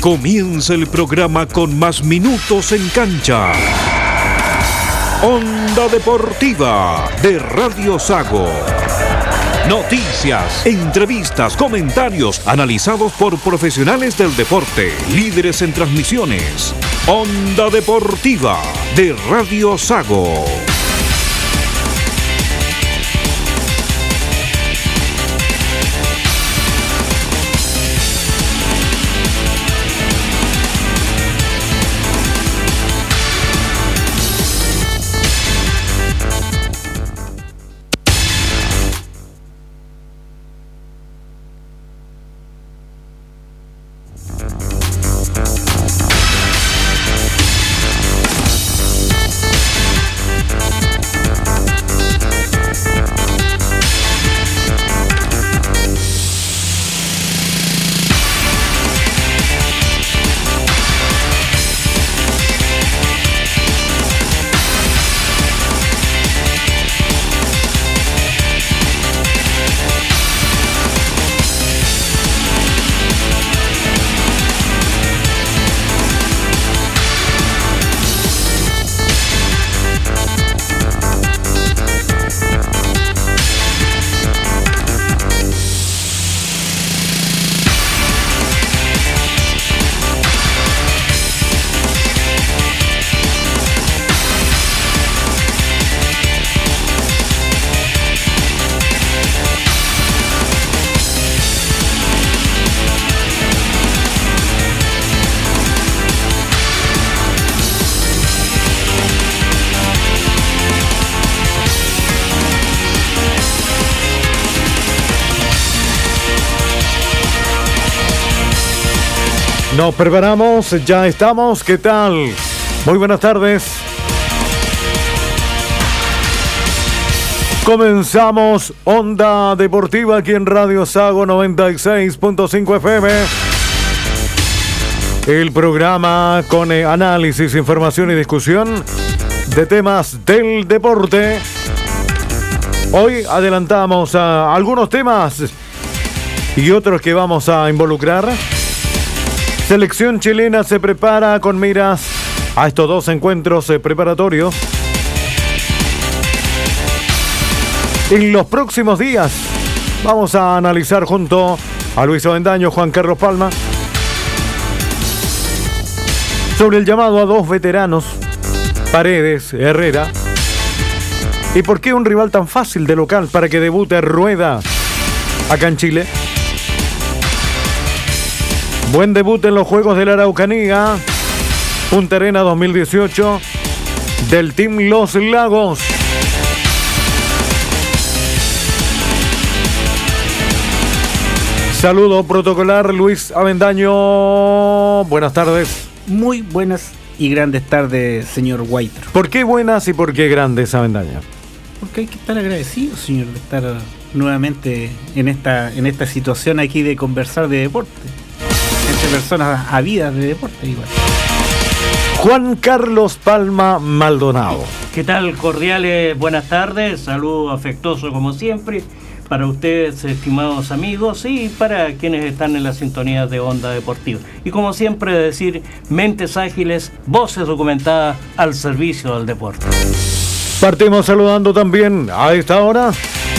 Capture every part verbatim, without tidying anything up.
Comienza el programa con más minutos en cancha. Onda Deportiva de Radio Sago. Noticias, entrevistas, comentarios analizados por profesionales del deporte, líderes en transmisiones. Onda Deportiva de Radio Sago. Nos preparamos, ya estamos, ¿qué tal? Muy buenas tardes. Comenzamos Onda Deportiva aquí en Radio Sago noventa y seis punto cinco F M. El programa con eh, análisis, información y discusión de temas del deporte. Hoy adelantamos a algunos temas y otros que vamos a involucrar. Selección chilena se prepara con miras a estos dos encuentros eh, preparatorios. En los próximos días vamos a analizar junto a Luis Avendaño, Juan Carlos Palma, sobre el llamado a dos veteranos, Paredes, Herrera, y por qué un rival tan fácil de local para que debute Rueda acá en Chile. Buen debut en los Juegos de la Araucanía, Punta Arenas dos mil dieciocho, del Team Los Lagos. Saludo protocolar, Luis Avendaño. Buenas tardes. Muy buenas y grandes tardes, señor White. ¿Por qué buenas y por qué grandes, Avendaño? Porque hay que estar agradecido, señor, de estar nuevamente en esta, en esta situación aquí de conversar de deporte. Entre personas habidas de deporte igual. Juan Carlos Palma Maldonado. ¿Qué tal? Cordiales buenas tardes, saludo afectuoso como siempre para ustedes, estimados amigos, y para quienes están en la sintonía de Onda Deportiva. Y como siempre decir, mentes ágiles, voces documentadas al servicio del deporte. Partimos saludando también a esta hora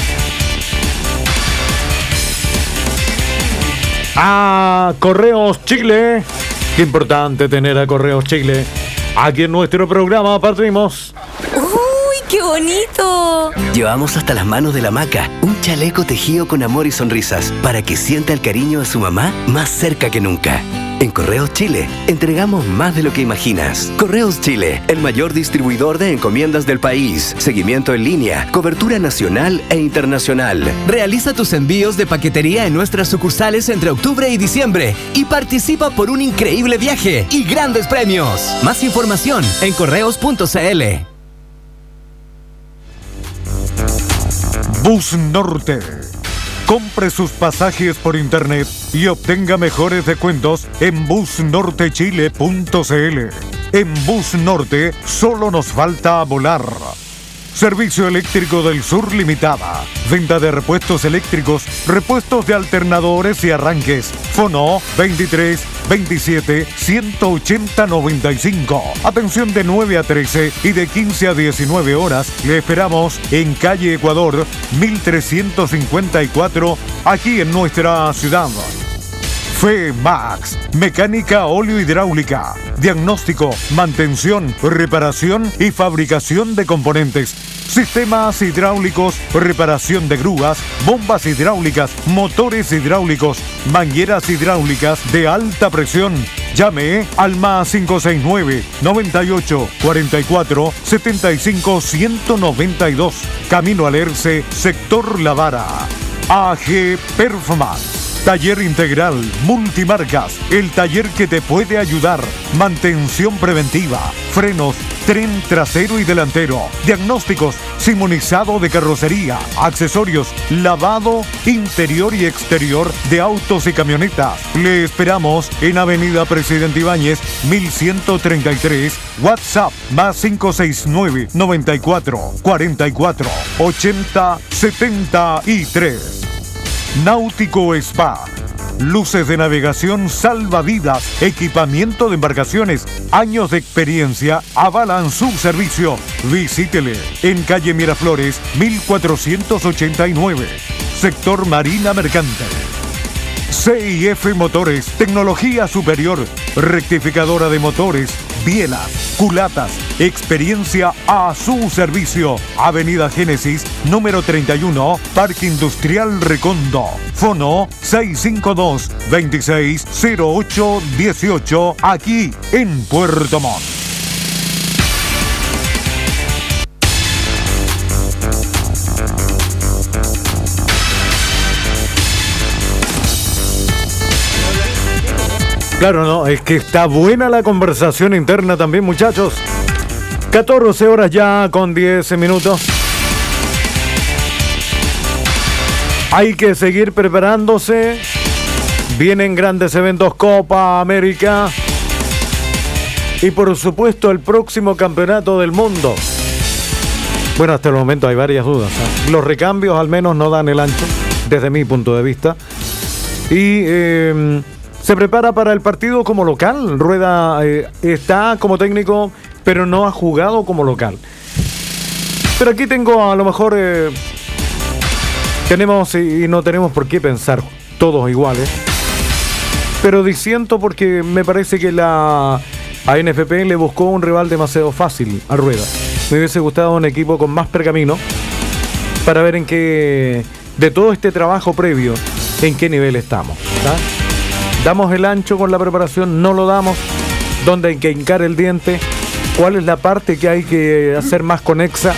a Correos Chile. Qué importante tener a Correos Chile aquí en nuestro programa. Partimos. ¡Uy, qué bonito! Llevamos hasta las manos de la Maca un chaleco tejido con amor y sonrisas para que sienta el cariño de su mamá más cerca que nunca. En Correos Chile, entregamos más de lo que imaginas. Correos Chile, el mayor distribuidor de encomiendas del país. Seguimiento en línea, cobertura nacional e internacional. Realiza tus envíos de paquetería en nuestras sucursales entre octubre y diciembre y participa por un increíble viaje y grandes premios. Más información en correos punto c l. Bus Norte. Compre sus pasajes por internet y obtenga mejores descuentos en bus norte chile punto c l. En Bus Norte solo nos falta volar. Servicio Eléctrico del Sur Limitada. Venta de repuestos eléctricos, repuestos de alternadores y arranques. Fono veintitrés veintisiete ciento ochenta noventa y cinco. Atención de nueve a trece y de quince a diecinueve horas. Le esperamos en calle Ecuador mil trescientos cincuenta y cuatro, aquí en nuestra ciudad. FEMAX, mecánica óleo hidráulica, diagnóstico, mantención, reparación y fabricación de componentes, sistemas hidráulicos, reparación de grúas, bombas hidráulicas, motores hidráulicos, mangueras hidráulicas de alta presión. Llame al más cinco seis nueve, noventa y ocho, cuarenta y cuatro, setenta y cinco, ciento noventa y dos. Camino al Erce, sector La Vara. A G Performance. Taller integral, multimarcas, el taller que te puede ayudar. Mantención preventiva, frenos, tren trasero y delantero, diagnósticos, simonizado de carrocería, accesorios, lavado interior y exterior de autos y camionetas. Le esperamos en Avenida Presidente Ibáñez, mil ciento treinta y tres, WhatsApp más cinco seis nueve, noventa y cuatro, cuarenta y cuatro, ochenta, setenta y tres. Náutico Spa. Luces de navegación salvavidas, equipamiento de embarcaciones, años de experiencia avalan su servicio. Visítele en calle Miraflores, mil cuatrocientos ochenta y nueve, sector Marina Mercante. C I F Motores, tecnología superior, rectificadora de motores, bielas, culatas, experiencia a su servicio. Avenida Génesis, número treinta y uno, Parque Industrial Recondo. Fono seis cinco dos, veintiséis cero ocho dieciocho, aquí en Puerto Montt. Claro, no, es que está buena la conversación interna también, muchachos. catorce horas ya con diez minutos. Hay que seguir preparándose. Vienen grandes eventos, Copa América. Y por supuesto el próximo campeonato del mundo. Bueno, hasta el momento hay varias dudas, ¿eh? Los recambios al menos no dan el ancho, desde mi punto de vista. Y... Eh, se prepara para el partido como local. Rueda eh, está como técnico, pero no ha jugado como local. Pero aquí tengo a lo mejor... Eh, tenemos y no tenemos por qué pensar todos iguales. Pero disiento porque me parece que la A N F P le buscó un rival demasiado fácil a Rueda. Me hubiese gustado un equipo con más pergamino para ver en qué... de todo este trabajo previo, en qué nivel estamos, ¿sabes? ¿Damos el ancho con la preparación? ¿No lo damos? ¿Dónde hay que hincar el diente? ¿Cuál es la parte que hay que hacer más conexa?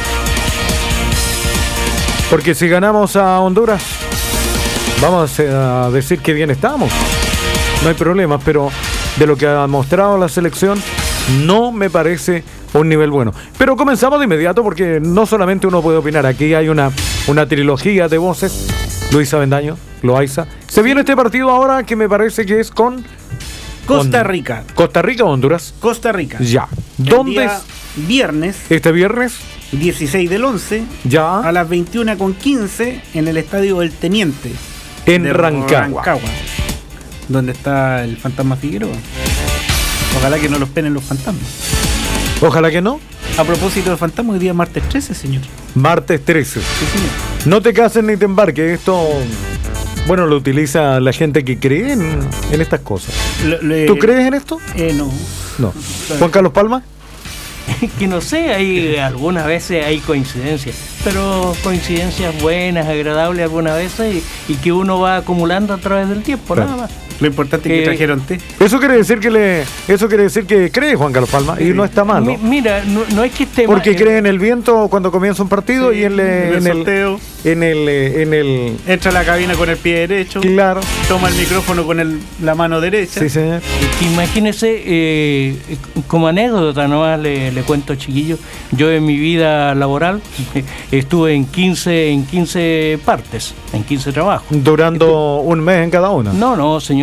Porque si ganamos a Honduras, vamos a decir que bien estamos. No hay problema, pero de lo que ha mostrado la selección, no me parece un nivel bueno. Pero comenzamos de inmediato porque no solamente uno puede opinar. Aquí hay una, una trilogía de voces. Luisa Bendaño, Loaiza. Se viene este partido ahora que me parece que es con... Costa Rica. ¿Costa Rica o Honduras? Costa Rica. Ya. ¿Dónde es? Viernes. ¿Este viernes? dieciséis del once. Ya. A las veintiuna con quince en el Estadio El Teniente. En Rancagua. Rancagua. Donde está el fantasma Figueroa. Ojalá que no los penen los fantasmas. Ojalá que no. A propósito de fantasmas, hoy día martes trece, señor. Martes trece. Sí, señor. No te cases ni te embarques. Esto, bueno, lo utiliza la gente que cree en, en estas cosas. Le, le, ¿Tú crees en esto? Eh, no. No. ¿Juan Carlos Palma? Que no sé, hay algunas veces hay coincidencias, pero coincidencias buenas, agradables algunas veces y, y que uno va acumulando a través del tiempo, claro. Nada más. Lo importante es que Eh, trajeron té. Eso quiere decir que le, eso quiere decir que cree Juan Carlos Palma y no está mal, ¿no? Mi- Mira, no, no es que esté Porque mal, cree en el viento cuando comienza un partido Sí, y en, le- en el en el sorteo. en el eh, en el Entra a la cabina con el pie derecho. claro. Toma el micrófono con el, la mano derecha. Sí, señor. que imagínese, eh, como anécdota nomás le, le cuento, chiquillos, yo en mi vida laboral estuve en quince, en quince partes, en quince trabajos. Durando un mes en cada una. No, no, señor,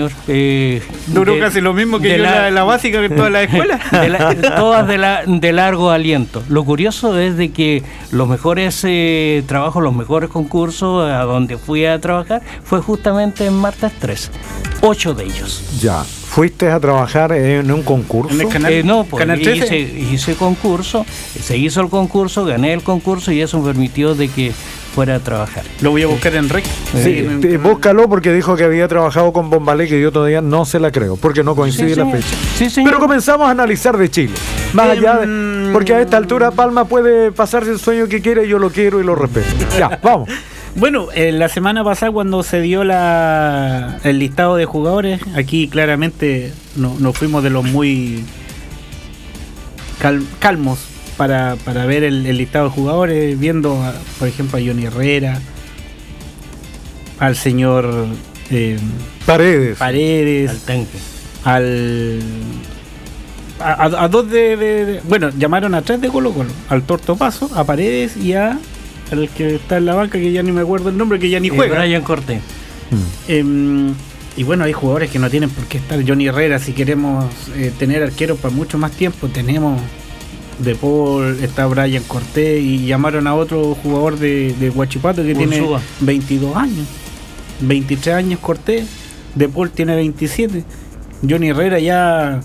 señor. Eh, Duró de, casi lo mismo que de yo la, en la, la básica, que en todas las escuelas. De la, todas de, la, de largo aliento. Lo curioso es de que los mejores eh, trabajos, los mejores concursos a donde fui a trabajar fue justamente en Martes tres. Ocho de ellos. Ya. ¿Fuiste a trabajar en un concurso? ¿En el canal? Eh, no, pues ¿Canal trece? hice, hice concurso, se hizo el concurso, gané el concurso y eso me permitió de que fuera a trabajar. Lo voy a buscar en Rec. Sí, en- eh, búscalo porque dijo que había trabajado con Bombalé, que yo todavía no se la creo, porque no coincide Sí, la señor. fecha. Sí, señor. Pero comenzamos a analizar de Chile. Más Em, allá de... Porque a esta altura Palma puede pasarse el sueño que quiere, yo lo quiero y lo respeto. Ya, vamos. Bueno, eh, la semana pasada cuando se dio la el listado de jugadores, aquí claramente no- nos fuimos de los muy cal- calmos para, para ver el, el listado de jugadores, viendo, a- por ejemplo, a Johnny Herrera, al señor eh, Paredes. Paredes, Al tanque. al... A, a- a dos de, de- de- Bueno, llamaron a tres de Colo Colo, al Torto Paso, a Paredes y a... al que está en la banca, que ya ni me acuerdo el nombre, que ya ni Eh, juega. Brian Cortés. Em, y bueno, hay jugadores que no tienen por qué estar. Johnny Herrera, si queremos eh, tener arqueros para mucho más tiempo, tenemos De Paul, está Brian Cortés, y llamaron a otro jugador de, de Huachipato que tiene Ursúa. veintidós años, veintitrés años Cortés, De Paul tiene veintisiete. Johnny Herrera ya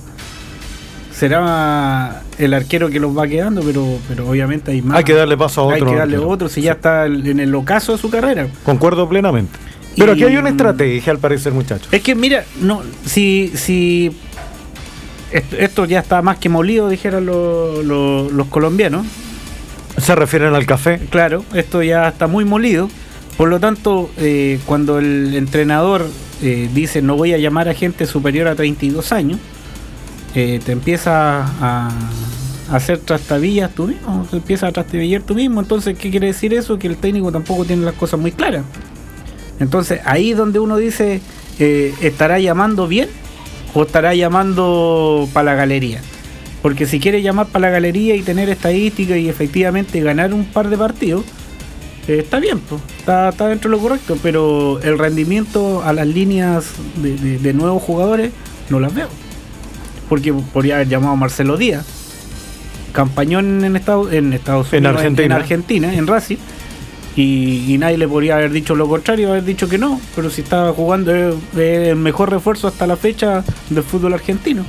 será el arquero que los va quedando, pero, pero obviamente hay más. Hay que darle paso a otro. Hay que darle arquero. otro, si ya está en el ocaso de su carrera. Concuerdo plenamente. Pero Y- aquí hay una estrategia, al parecer, muchachos. Es que mira, no, si, si esto, esto ya está más que molido, dijeron lo- lo- los colombianos. Se refieren al café. Claro, esto ya está muy molido. Por lo tanto, eh, cuando el entrenador eh, dice no voy a llamar a gente superior a treinta y dos años, eh, te empieza a, a hacer trastabillas tú mismo, te empieza a trastabillar tú mismo. Entonces, ¿qué quiere decir eso? Que el técnico tampoco tiene las cosas muy claras. Entonces, ahí es donde uno dice, eh, ¿estará llamando bien o estará llamando para la galería? Porque si quiere llamar para la galería y tener estadística y efectivamente ganar un par de partidos, eh, está bien, pues, está, está dentro de lo correcto, pero el rendimiento a las líneas de, de- de nuevos jugadores no las veo. Porque podría haber llamado a Marcelo Díaz, campañón en Estados, en Estados En Unidos, Argentina. en Argentina, en Racing. Y, y nadie le podría haber dicho lo contrario, haber dicho que no, pero si estaba jugando es es el mejor refuerzo hasta la fecha del fútbol argentino.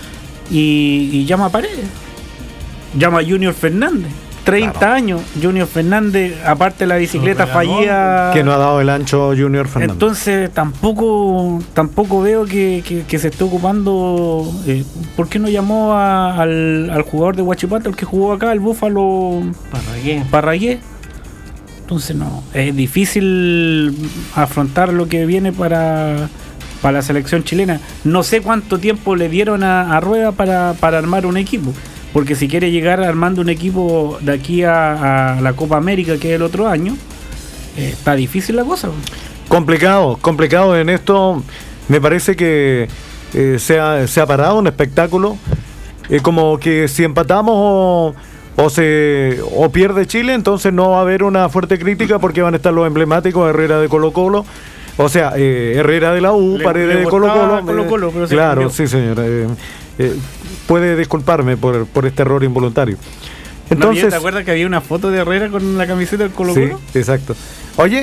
Y, y llama a Paredes, llama a Junior Fernández, treinta Claro. años. Junior Fernández, aparte de la bicicleta Lo regaló, fallida, Que no ha dado el ancho Junior Fernández. entonces tampoco tampoco veo que, que- que se esté ocupando. Eh, ¿Por qué no llamó a- al, al jugador de Huachipato, el que jugó acá, el Búfalo Parragué. Parragué? Entonces no, es difícil afrontar lo que viene para, para la selección chilena. No sé cuánto tiempo le dieron a, a Rueda para, para armar un equipo, porque si quiere llegar armando un equipo de aquí a, a la Copa América, que es el otro año, eh, está difícil la cosa. Complicado, complicado en esto. Me parece que eh, se, ha, se ha parado un espectáculo. eh, como que si empatamos o, o se o pierde Chile, entonces no va a haber una fuerte crítica porque van a estar los emblemáticos, Herrera de Colo Colo. O sea, eh, Herrera de la U, Le- Paredes le de Colo gustaba Colo. Colo Colo, pero se claro, cambió. sí, señora. eh, eh, puede disculparme por, por este error involuntario. Entonces, Entonces, ¿te acuerdas que había una foto de Herrera con la camiseta del Colo Colo? sí, exacto. Oye,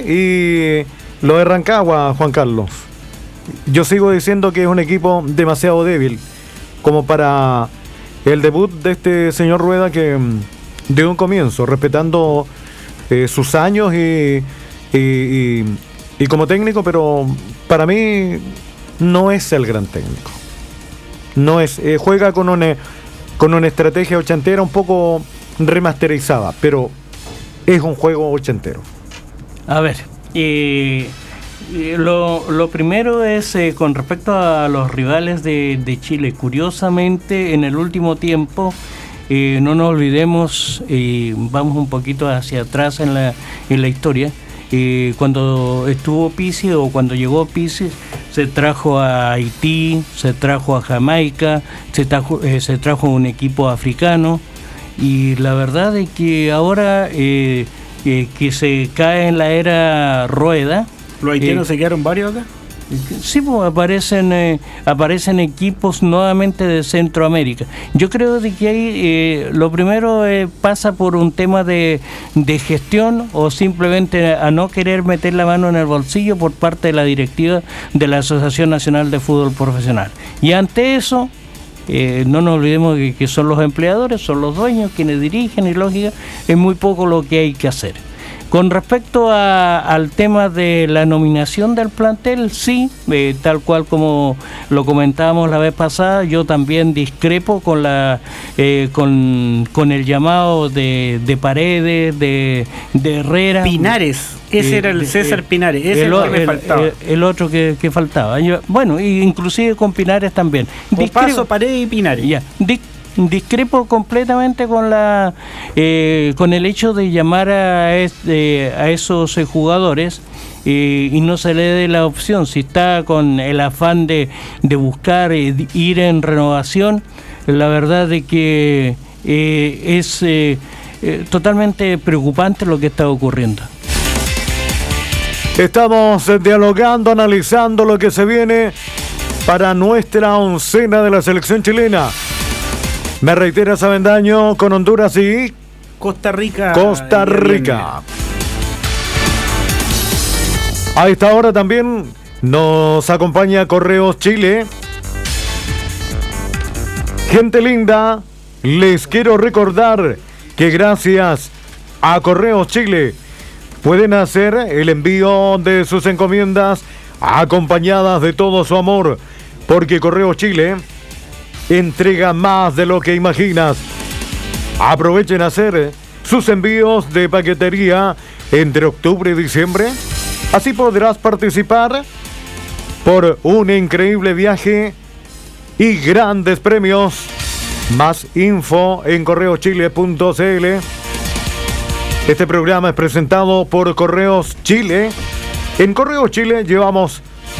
y lo de Rancagua, Juan Carlos. Yo sigo diciendo que es un equipo demasiado débil como para el debut de este señor Rueda, que mm, de un comienzo, respetando eh, sus años y, y, y- y como técnico, pero para mí no es el gran técnico. No es, eh, juega con una, con una estrategia ochentera un poco remasterizada, pero es un juego ochentero. A ver, eh, eh, lo, lo primero es eh, con respecto a los rivales de, de Chile. Curiosamente, en el último tiempo, eh, no nos olvidemos, eh, vamos un poquito hacia atrás en la, en la historia. Eh, cuando estuvo Pizzi o cuando llegó Pizzi, se trajo a Haití, se trajo a Jamaica, se trajo, eh, se trajo un equipo africano, y la verdad es que ahora eh, eh, que se cae en la era Rueda, Los haitianos Eh, se quedaron varios acá. Sí, pues aparecen eh, aparecen equipos nuevamente de Centroamérica. Yo creo de que ahí eh, lo primero eh, pasa por un tema de, de gestión o simplemente a no querer meter la mano en el bolsillo por parte de la directiva de la Asociación Nacional de Fútbol Profesional. Y ante eso, eh, no nos olvidemos que, que son los empleadores, son los dueños quienes dirigen y lógica, es muy poco lo que hay que hacer. Con respecto a, al tema de la nominación del plantel, sí, eh, tal cual como lo comentábamos la vez pasada, yo también discrepo con la eh, con, con el llamado de, de Paredes, de, de Herrera. Pinares, ese eh, era el César Pinares, ese el, es el que me el, faltaba. El, el otro que, que faltaba. Yo, bueno, inclusive con Pinares también. Paso, Paredes y Pinares. Ya, discrepo completamente con la eh, con el hecho de llamar a, este, a esos eh, jugadores eh, y no se le dé la opción. Si está con el afán de, de buscar eh, ir en renovación, la verdad de que eh, es eh, eh, totalmente preocupante lo que está ocurriendo. Estamos dialogando, analizando lo que se viene para nuestra oncena de la selección chilena. Me reitera Avendaño con Honduras y Costa Rica. Costa Rica. A esta hora también nos acompaña Correos Chile. Gente linda, les quiero recordar que gracias a Correos Chile pueden hacer el envío de sus encomiendas acompañadas de todo su amor, porque Correos Chile entrega más de lo que imaginas. Aprovechen a hacer sus envíos de paquetería entre octubre y diciembre. Así podrás participar por un increíble viaje y grandes premios. Más info en correos chile punto c l. Este programa es presentado por Correos Chile. En Correos Chile llevamos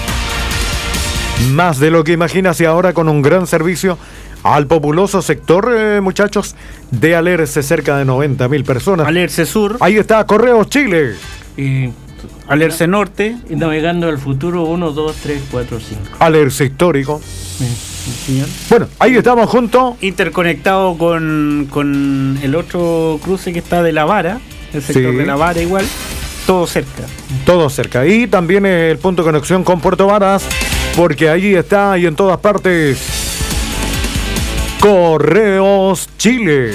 más de lo que imaginas y ahora con un gran servicio al populoso sector, eh, muchachos, de Alerce, cerca de noventa mil personas. Alerce Sur. Ahí está, Correos Chile. Y Alerce Norte. Y navegando al futuro, uno, dos, tres, cuatro, cinco. Alerce Histórico. Sí, señor. Bueno, ahí estamos juntos. Interconectado con, con el otro cruce que está de La Vara, el sector Sí. de La Vara igual. Todo cerca. Todo cerca. Y también el punto de conexión con Puerto Varas, porque allí está y en todas partes Correos Chile.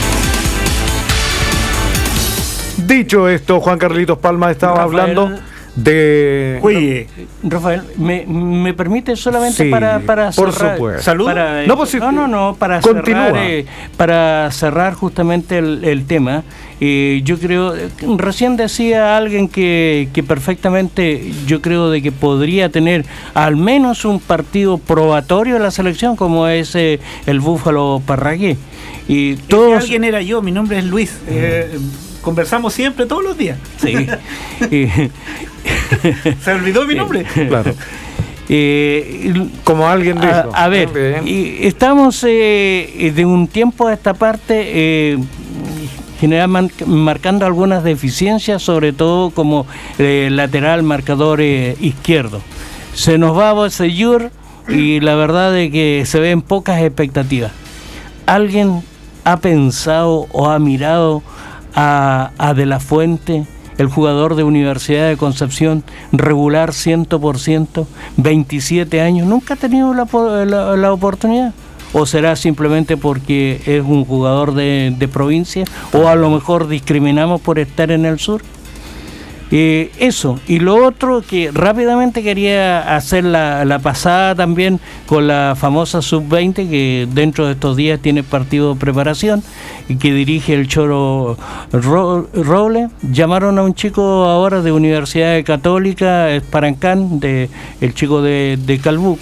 Dicho esto, Juan Carlitos Palma estaba Rafael, hablando de... Oye, Rafael, ¿me, me permite solamente Sí, para, para por cerrar? supuesto. ¿Salud? Para, No, pues sí, no, no, no, para continúa. cerrar, eh, para cerrar justamente el, el tema. Eh, yo creo, recién decía alguien que, que perfectamente yo creo de que podría tener al menos un partido probatorio en la selección, como es eh, el Búfalo Parragué. Y todos... alguien era yo, mi nombre es Luis. Eh, conversamos siempre, todos los días. Sí. Eh, ¿Se olvidó mi nombre? Claro. Eh, Como alguien dijo. a, a ver, Bien. y estamos eh, de un tiempo a esta parte eh, generalmente marcando algunas deficiencias, sobre todo como eh, lateral marcador eh, izquierdo. Se nos va Bocellur y la verdad es que se ven pocas expectativas. ¿Alguien ha pensado o ha mirado a, a De la Fuente, el jugador de Universidad de Concepción, regular cien por ciento, veintisiete años? ¿Nunca ha tenido la, la, la oportunidad? ¿O será simplemente porque es un jugador de, de provincia? ¿O a lo mejor discriminamos por estar en el sur? Eh, eso, y lo otro que rápidamente quería hacer la, la pasada también con la famosa sub veinte, que dentro de estos días tiene partido de preparación y que dirige el Choro Ro, Roble. Llamaron a un chico ahora de Universidad Católica, Esparancán, de, el chico de, de Calbuco,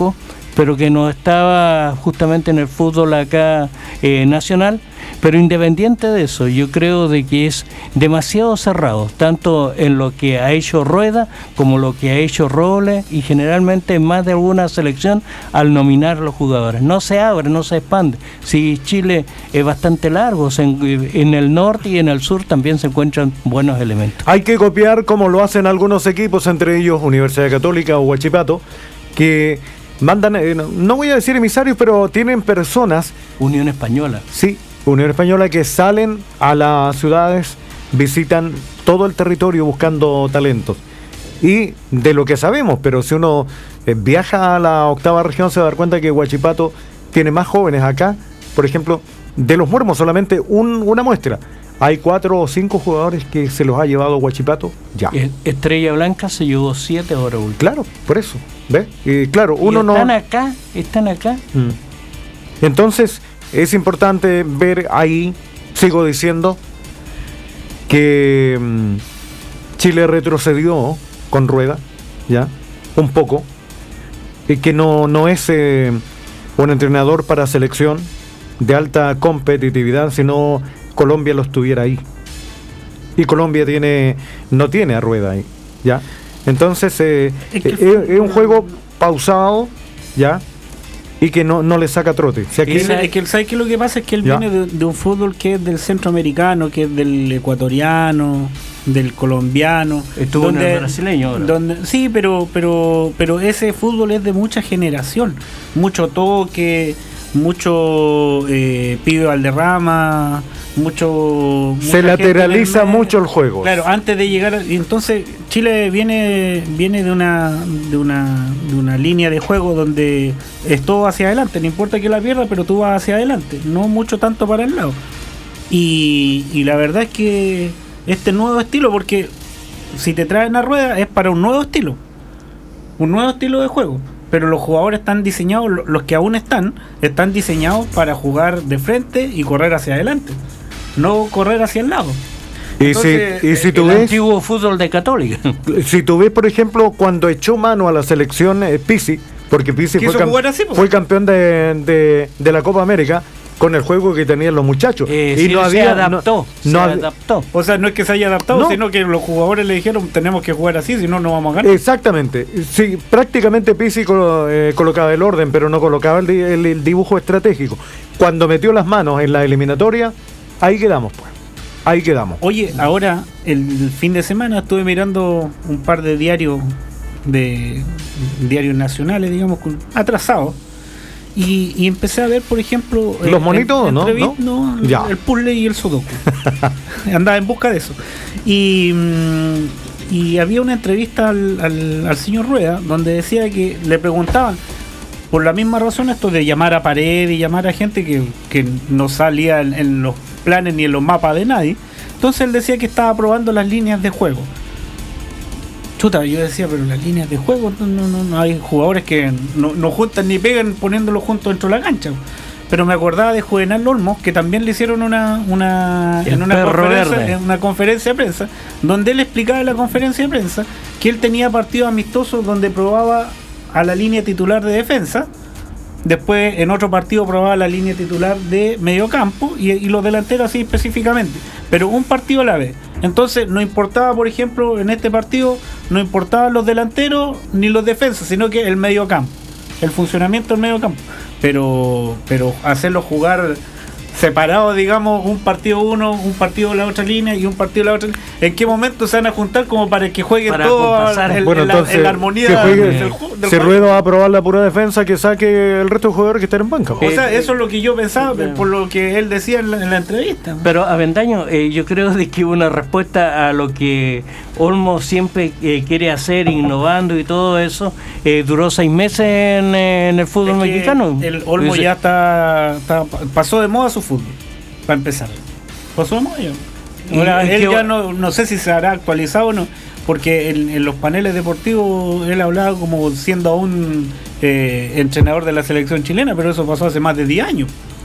pero que no estaba justamente en el fútbol acá eh, nacional. Pero independiente de eso, yo creo de que es demasiado cerrado, tanto en lo que ha hecho Rueda como lo que ha hecho Robles, y generalmente en más de alguna selección al nominar a los jugadores. No se abre, no se expande. Si Chile es bastante largo, se, en el norte y en el sur también se encuentran buenos elementos. Hay que copiar como lo hacen algunos equipos, entre ellos Universidad Católica o Huachipato, que mandan, eh, no voy a decir emisarios, pero tienen personas... Unión Española. Sí, Unión Española, que salen a las ciudades, visitan todo el territorio buscando talentos. Y de lo que sabemos, pero si uno eh, viaja a la octava región se va a dar cuenta que Huachipato tiene más jóvenes acá. Por ejemplo, de los Muermos solamente un, una muestra. Hay cuatro o cinco jugadores que se los ha llevado Huachipato ya. Estrella Blanca se llevó siete ahora último. Claro, por eso. ¿Ves? Y claro, uno y están no... acá, están acá. Mm. Entonces... Es importante ver ahí, sigo diciendo, que mmm, Chile retrocedió con Rueda, ya, un poco, y que no, no es eh, un entrenador para selección de alta competitividad, sino Colombia lo estuviera ahí. Y Colombia tiene no tiene a Rueda ahí, ya. Entonces, eh, es, que eh, es, es un juego pausado, ya, y que no, no le saca trote. O sea, que es, él, es que ¿sabes qué? Lo que pasa es que él ya. viene de, de un fútbol que es del centroamericano, que es del ecuatoriano, del colombiano. Estuvo donde, en el brasileño ahora. Donde, sí, pero, pero, pero ese fútbol es de mucha generación. Mucho toque, mucho eh, pibe Valderrama, mucho... Se lateraliza mucho el juego. Claro, antes de llegar... Entonces, Chile viene viene de una, de una de una línea de juego donde es todo hacia adelante, no importa que la pierda, pero tú vas hacia adelante, no mucho tanto para el lado. Y, y la verdad es que este nuevo estilo, porque si te traen a Rueda es para un nuevo estilo, un nuevo estilo de juego. Pero los jugadores están diseñados, los que aún están, están diseñados para jugar de frente y correr hacia adelante, no correr hacia el lado. Y, Entonces, si, y si tú el ves, antiguo fútbol de Católica. Si tú ves, por ejemplo, cuando echó mano a la selección eh, Pizzi, porque Pizzi fue, cam- así, fue campeón de, de, de la Copa América, con el juego que tenían los muchachos. Eh, y sí, no había, se adaptó, no, se no adaptó. O sea, no es que se haya adaptado, no. sino que los jugadores le dijeron tenemos que jugar así, si no, no vamos a ganar. Exactamente. Sí, prácticamente Pizzi colo, eh, colocaba el orden, pero no colocaba el, el, el dibujo estratégico. Cuando metió las manos en la eliminatoria, ahí quedamos, pues. Ahí quedamos. Oye, ahora, el fin de semana estuve mirando un par de diarios, de diarios nacionales, digamos, atrasados. Y, y empecé a ver, por ejemplo... ¿Los eh, monitos en, ¿no? ¿no? no ya. El puzzle y el sudoku. Andaba en busca de eso. Y, y había una entrevista al, al, al señor Rueda, donde decía que le preguntaban, por la misma razón, esto de llamar a pared y llamar a gente que, que no salía en, en los planes ni en los mapas de nadie. Entonces él decía que estaba probando las líneas de juego. Chuta, yo decía, pero las líneas de juego, no, no, no hay jugadores que no, no juntan ni pegan poniéndolos juntos dentro de la cancha. Pero me acordaba de Juvenal Olmos, que también le hicieron una una en una conferencia, en una conferencia de prensa, donde él explicaba en la conferencia de prensa que él tenía partidos amistosos donde probaba a la línea titular de defensa, después en otro partido probaba la línea titular de mediocampo y, y los delanteros así específicamente, pero un partido a la vez. Entonces no importaba, por ejemplo, en este partido no importaban los delanteros ni los defensas, sino que el mediocampo, el funcionamiento del mediocampo, pero pero hacerlo jugar separados, digamos, un partido uno, un partido de la otra línea y un partido de la otra línea. ¿En qué momento se van a juntar como para que jueguen todos en, bueno, en, entonces, en la armonía que juegue, del, del si Rueda va a probar la pura defensa, que saque el resto de jugadores que están en banca? O sea, eso es lo que yo pensaba, eh, por lo que él decía en la, en la entrevista. Pero, Avendaño, eh, yo creo de que una respuesta a lo que Olmos siempre eh, quiere hacer, innovando y todo eso, eh, duró seis meses en, en el fútbol es mexicano. El Olmos ya está, está, pasó de moda su fútbol. Para empezar, pasó de moda. Ahora, él ya no, no sé si se habrá actualizado o no, porque en, en los paneles deportivos él hablaba como siendo aún eh, entrenador de la selección chilena, pero eso pasó hace más de diez años.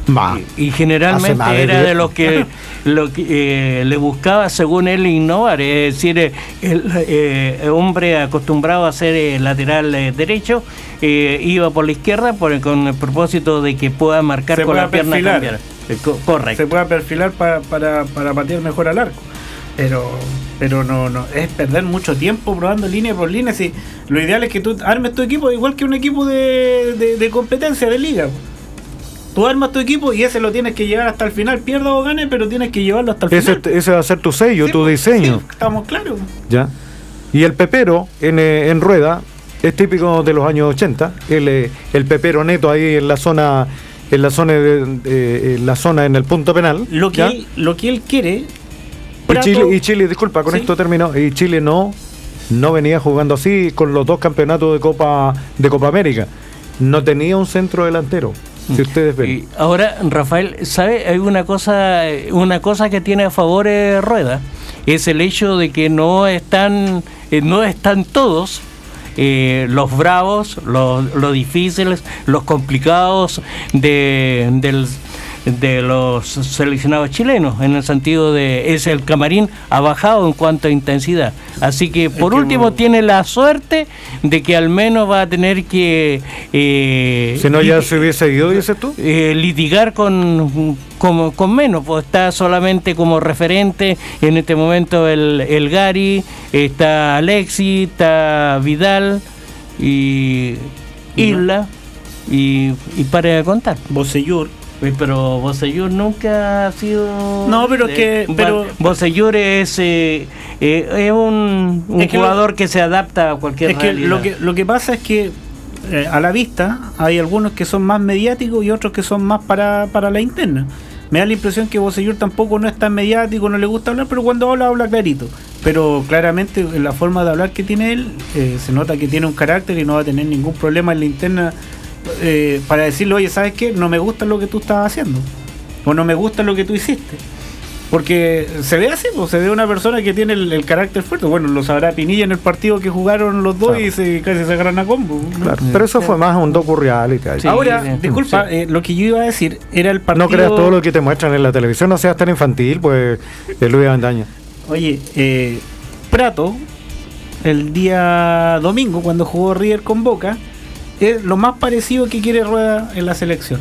Ma. Y, y generalmente Hace era de de los que, lo que eh, le buscaba, según él, innovar. Es decir, eh, el eh, hombre acostumbrado a ser eh, lateral eh, derecho, eh, iba por la izquierda por, con el propósito de que pueda marcar Se con pueda la pierna perfilar. cambiar. Eh, co- correcto. Se pueda perfilar para, para, para patear mejor al arco. Pero pero no no es perder mucho tiempo probando línea por línea. Si lo ideal es que tú armes tu equipo igual que un equipo de, de, de competencia, de liga. Tú armas tu equipo y ese lo tienes que llevar hasta el final, pierda o gane, pero tienes que llevarlo hasta el Ese, final. ese va a ser tu sello, Sí, tu pues, diseño. sí, estamos claros. ¿Ya? Y el pepero en, eh, en rueda es típico de los años ochenta. El, eh, el pepero neto ahí en la zona, en la zona de, de- en la zona en el punto penal. Lo que ¿ya? él, lo que él quiere. Y Prato- Chile, y Chile, disculpa, con Sí. esto terminó. Y Chile no, no venía jugando así con los dos campeonatos de Copa de Copa América. No tenía un centro delantero. Si ustedes ven. Y ahora, Rafael, ¿sabe? Hay una cosa, una cosa que tiene a favor eh, Rueda, es el hecho de que no están, eh, no están todos eh, los bravos, los, los difíciles, los complicados de, del, de los seleccionados chilenos, en el sentido de es el camarín ha bajado en cuanto a intensidad. Así que por que último bueno. tiene la suerte de que al menos va a tener que eh, Si no, ya lit- se hubiese ido, dices tú. eh, litigar con, con, con menos, pues está solamente como referente en este momento el, el Gary, está Alexi, está Vidal y Isla y, y para de contar. Bocellur. Eh, Pero Bocellur nunca ha sido... No, pero eh, que- Bo- pero- Bocellur es, eh, eh, es un, un Es que lo- jugador que se adapta a cualquier Es que realidad. lo que lo que pasa es que eh, a la vista hay algunos que son más mediáticos y otros que son más para, para la interna. Me da la impresión que Bocellur tampoco no es tan mediático, no le gusta hablar, pero cuando habla, habla clarito. Pero claramente en la forma de hablar que tiene él, eh, se nota que tiene un carácter y no va a tener ningún problema en la interna eh, para decirle, oye, ¿sabes qué? No me gusta lo que tú estás haciendo. O no me gusta lo que tú hiciste. Porque se ve así, pues, se ve una persona que tiene el, el carácter fuerte. Bueno, lo sabrá Pinilla en el partido que jugaron los dos Claro. y se, casi se agarran a combo. ¿no? Claro, pero eso fue más un docu-reality. ahí. Sí. Ahora, sí. disculpa, eh, lo que yo iba a decir era el partido... No creas todo lo que te muestran en la televisión, no seas tan infantil, pues, eh, Luis Avendaña. Oye, eh, Prato, el día domingo, cuando jugó River con Boca, es lo más parecido que quiere Rueda en la selección.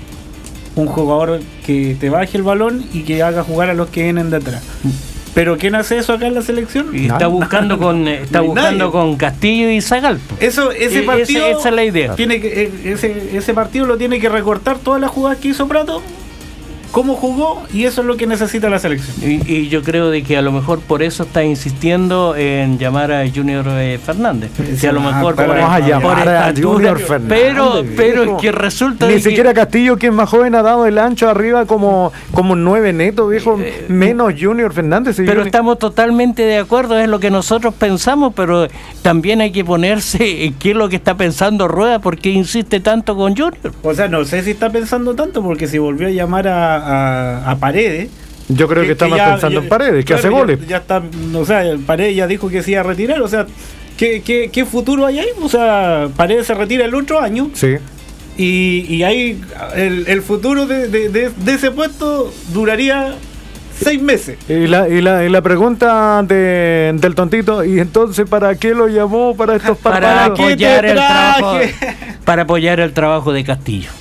Un jugador que te baje el balón y que haga jugar a los que vienen de atrás. Pero ¿quién hace eso acá en la selección? Y está Nada. buscando con eh, está No hay buscando nadie. con Castillo y Zagal. Eso, ese Eh, partido ese- esa es la idea. tiene que, eh, ese, ese partido lo tiene que recortar todas las jugadas que hizo Prato, cómo jugó, y eso es lo que necesita la selección. Y, y yo creo de que a lo mejor por eso está insistiendo en llamar a Junior eh, Fernández. Que a lo Ah, mejor pero por, vamos a por llamar a estatura, Junior Fernández, pero pero viejo. es que resulta Ni de que- siquiera Castillo, quien más joven, ha dado el ancho arriba como, como nueve neto, viejo. Menos Junior Fernández. si pero yo- estamos totalmente de acuerdo, es lo que nosotros pensamos, pero también hay que ponerse en qué es lo que está pensando Rueda, por qué insiste tanto con Junior. O sea, no sé si está pensando tanto, porque si volvió a llamar a, a, a Paredes. Yo creo que, está más ya- pensando ya- en Paredes, que claro, hace ya- goles. Ya, está, o sea, Paredes ya dijo que se iba a retirar, o sea, ¿qué, qué, qué futuro hay ahí? O sea, Paredes se retira el otro año Sí. y, y ahí el, el futuro de, de, de- de ese puesto duraría seis meses. Y la, y la, y la pregunta de, del tontito, ¿y entonces para qué lo llamó para estos Para partidos? qué apoyar te el traje? trabajo para apoyar el trabajo de Castillo.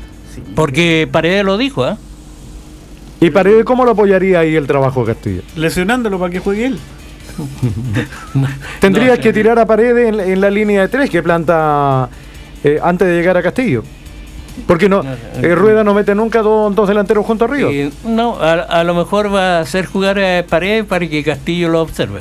Porque Paredes lo dijo, ¿eh? ¿Y Paredes cómo lo apoyaría ahí el trabajo de Castillo? Lesionándolo para que juegue él. Tendrías que tirar a Paredes en, la- en la línea de tres que planta eh, antes de llegar a Castillo. Porque no, eh, Rueda no mete nunca dos, dos delanteros juntos arriba. Eh, no, a, a lo mejor va a hacer jugar a Paredes para que Castillo lo observe.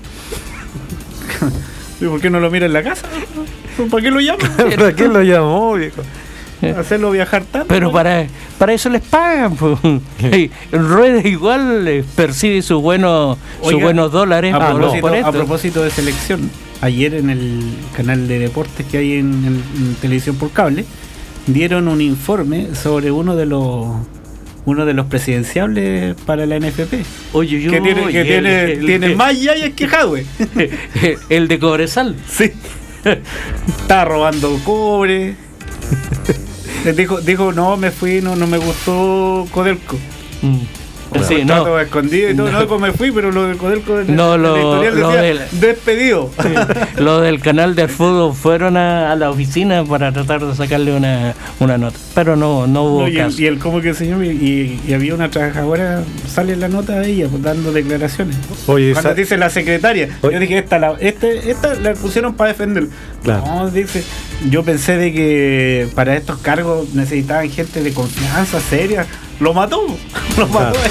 ¿Y por qué no lo mira en la casa? ¿Para qué lo llama? ¿Para qué lo llamó, viejo? Hacerlo viajar tanto. Pero para para eso les pagan. Pues. Hey, Rueda igual eh, percibe sus buenos sus Oiga, buenos dólares A, por- propósito, por esto. a propósito de selección, ayer en el canal de deportes que hay en, en- en televisión por cable, dieron un informe sobre uno de los uno de los presidenciables para la N F P. Oye, yo, Que tiene, que y el- tiene, el- tiene el- más yayas que Jadwe. el de Cobresal. Sí. Está robando cobre. dijo, dijo, no, me fui, no, no me gustó Codelco. Mm. Bueno, Sí, no, no, escondido y todo, no. no, como me fui, pero lo de Codelco en, No, en lo- la editorial lo decía, del- despedido. Sí. Los del canal del fútbol fueron a, a la oficina para tratar de sacarle una, una nota, pero no, no hubo No, y, el, caso. y el como que el señor y, y- y había una trabajadora, sale en la nota de ella pues, dando declaraciones. Oye, Cuando esa- dice la secretaria, Oye. yo dije esta la, este, esta la pusieron para defender. Claro. No, dice, yo pensé de que para estos cargos necesitaban gente de confianza seria. Lo mató, lo mató. Claro.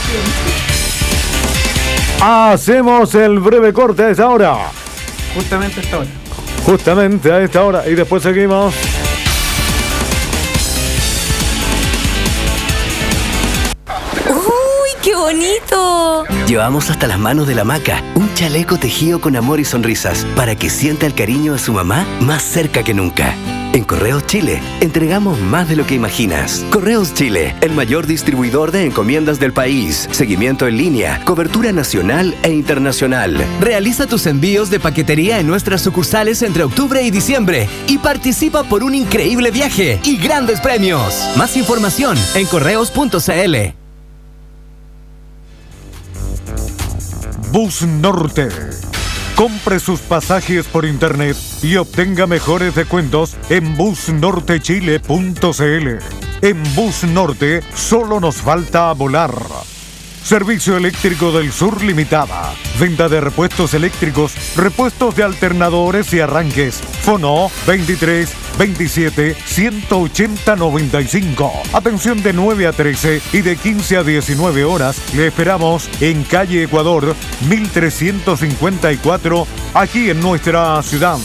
Hacemos el breve corte a esta hora. Justamente a esta hora. Justamente a esta hora. Y después seguimos. ¡Uy, qué bonito! Llevamos hasta las manos de la maca un chaleco tejido con amor y sonrisas para que sienta el cariño de su mamá más cerca que nunca. En Correos Chile, entregamos más de lo que imaginas. Correos Chile, el mayor distribuidor de encomiendas del país. Seguimiento en línea, cobertura nacional e internacional. Realiza tus envíos de paquetería en nuestras sucursales entre octubre y diciembre y participa por un increíble viaje y grandes premios. Más información en correos punto cl. Bus Norte. Compre sus pasajes por internet y obtenga mejores descuentos en bus norte chile punto cl. En Bus Norte solo nos falta volar. Servicio Eléctrico del Sur Limitada. Venta de repuestos eléctricos, repuestos de alternadores y arranques. Fono veintitrés veintisiete ciento ochenta noventa y cinco. Atención de nueve a trece y de quince a diecinueve horas. Le esperamos en calle Ecuador mil trescientos cincuenta y cuatro, aquí en nuestra ciudad.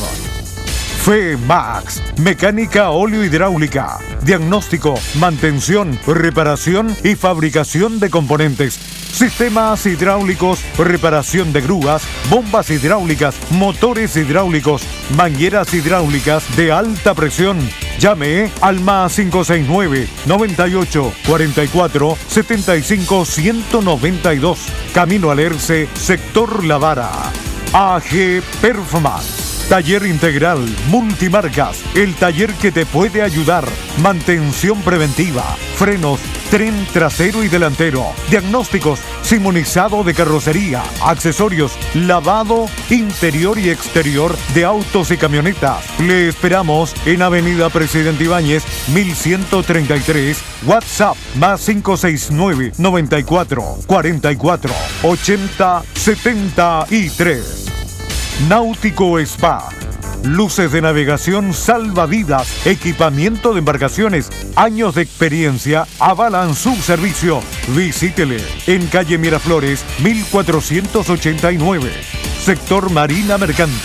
FEMAX, mecánica óleo hidráulica, diagnóstico, mantención, reparación y fabricación de componentes, sistemas hidráulicos, reparación de grúas, bombas hidráulicas, motores hidráulicos, mangueras hidráulicas de alta presión. Llame al más cinco seis nueve, noventa y ocho, cuarenta y cuatro, setenta y cinco, ciento noventa y dos. Camino Alerce, sector La Vara. A G Performance. Taller integral, multimarcas, el taller que te puede ayudar. Mantención preventiva, frenos, tren trasero y delantero, diagnósticos, simonizado de carrocería, accesorios, lavado interior y exterior de autos y camionetas. Le esperamos en Avenida Presidente Ibáñez, mil ciento treinta y tres, WhatsApp más cinco seis nueve, noventa y cuatro, cuarenta y cuatro, ochenta, setenta y tres. Náutico Spa. Luces de navegación salvavidas, equipamiento de embarcaciones, años de experiencia avalan su servicio. Visítele en calle Miraflores, mil cuatrocientos ochenta y nueve, sector Marina Mercante.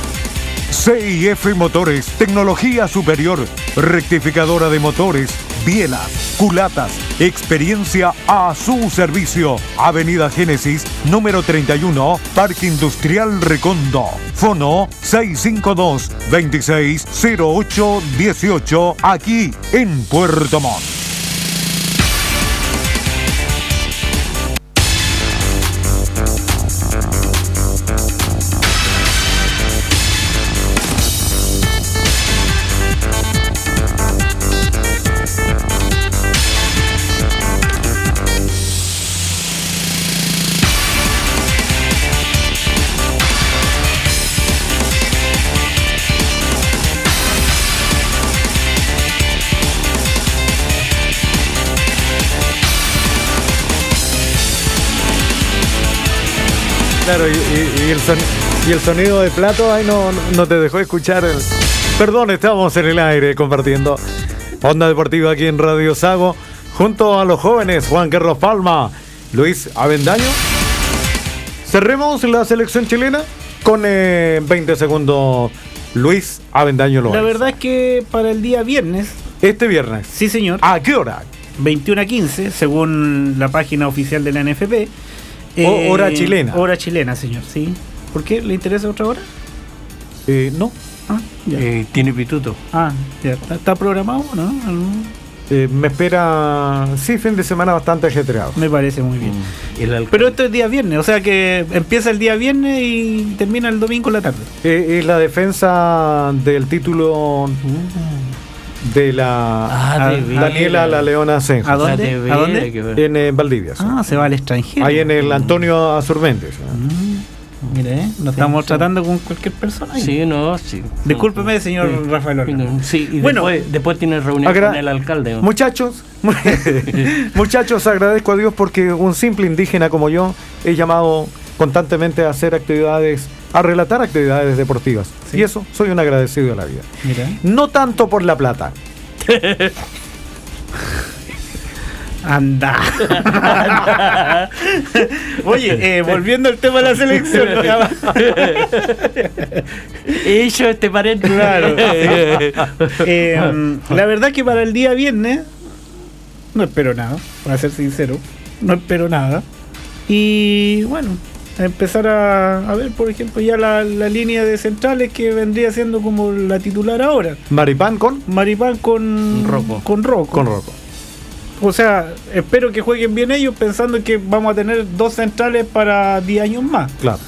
C I F Motores, tecnología superior, rectificadora de motores, bielas, culatas, experiencia a su servicio. Avenida Génesis, número treinta y uno, Parque Industrial Recondo. Fono seis cinco dos, veintiséis cero ocho dieciocho, aquí en Puerto Montt. Claro, y, y- y el son- y el sonido del plato, ahí no, no te dejó escuchar el... Perdón, estábamos en el aire compartiendo Onda Deportiva aquí en Radio Sago, junto a los jóvenes Juan Carlos Palma, Luis Avendaño. Cerremos la selección chilena con eh, veinte segundos. Luis Avendaño López. La verdad es que para el día viernes, Este viernes. sí señor, ¿A qué hora? veintiuno a quince, según la página oficial de la N F P. O- hora chilena. Hora chilena, señor, sí. ¿Por qué? ¿Le interesa otra hora? Eh, no. Ah, ya. Eh, tiene pituto. Ah, ya. ¿Está, está programado, no? ¿Algún? Eh, me espera, sí, fin de semana bastante ajetreado. Me parece muy bien. El alcalde. Pero esto es día viernes, o sea que empieza el día viernes y termina el domingo en la tarde. Eh, es la defensa del título de la Ah, de a- Daniela la Leona Senjo. ¿A dónde? de ¿A veras dónde? que- En eh, Valdivia. sí. Ah, se va al extranjero. Ahí en el Antonio Azurméndez. Mire, ¿eh? Nos estamos tratando con cualquier persona. ahí. Sí, no, sí. Discúlpeme, señor Sí. Rafael Orlando. Sí, y Bueno. después, después tiene reunión Agra- con el alcalde. ¿no? Muchachos, muchachos, agradezco a Dios porque un simple indígena como yo he llamado constantemente a hacer actividades, a relatar actividades deportivas. Sí. Y eso, soy un agradecido de la vida. Mira. No tanto por la plata. Anda. Oye, eh, volviendo al tema de la selección. Hecho este paréntesis. Claro. Eh, la verdad que para el día viernes no espero nada, para ser sincero. No espero nada. Y bueno, a empezar a, a ver, por ejemplo, ya la, la línea de centrales que vendría siendo como la titular ahora. Maripán con, Maripán con Rocco. Con Rocco. con Rocco. O sea, espero que jueguen bien ellos pensando que vamos a tener dos centrales para diez años más. Claro.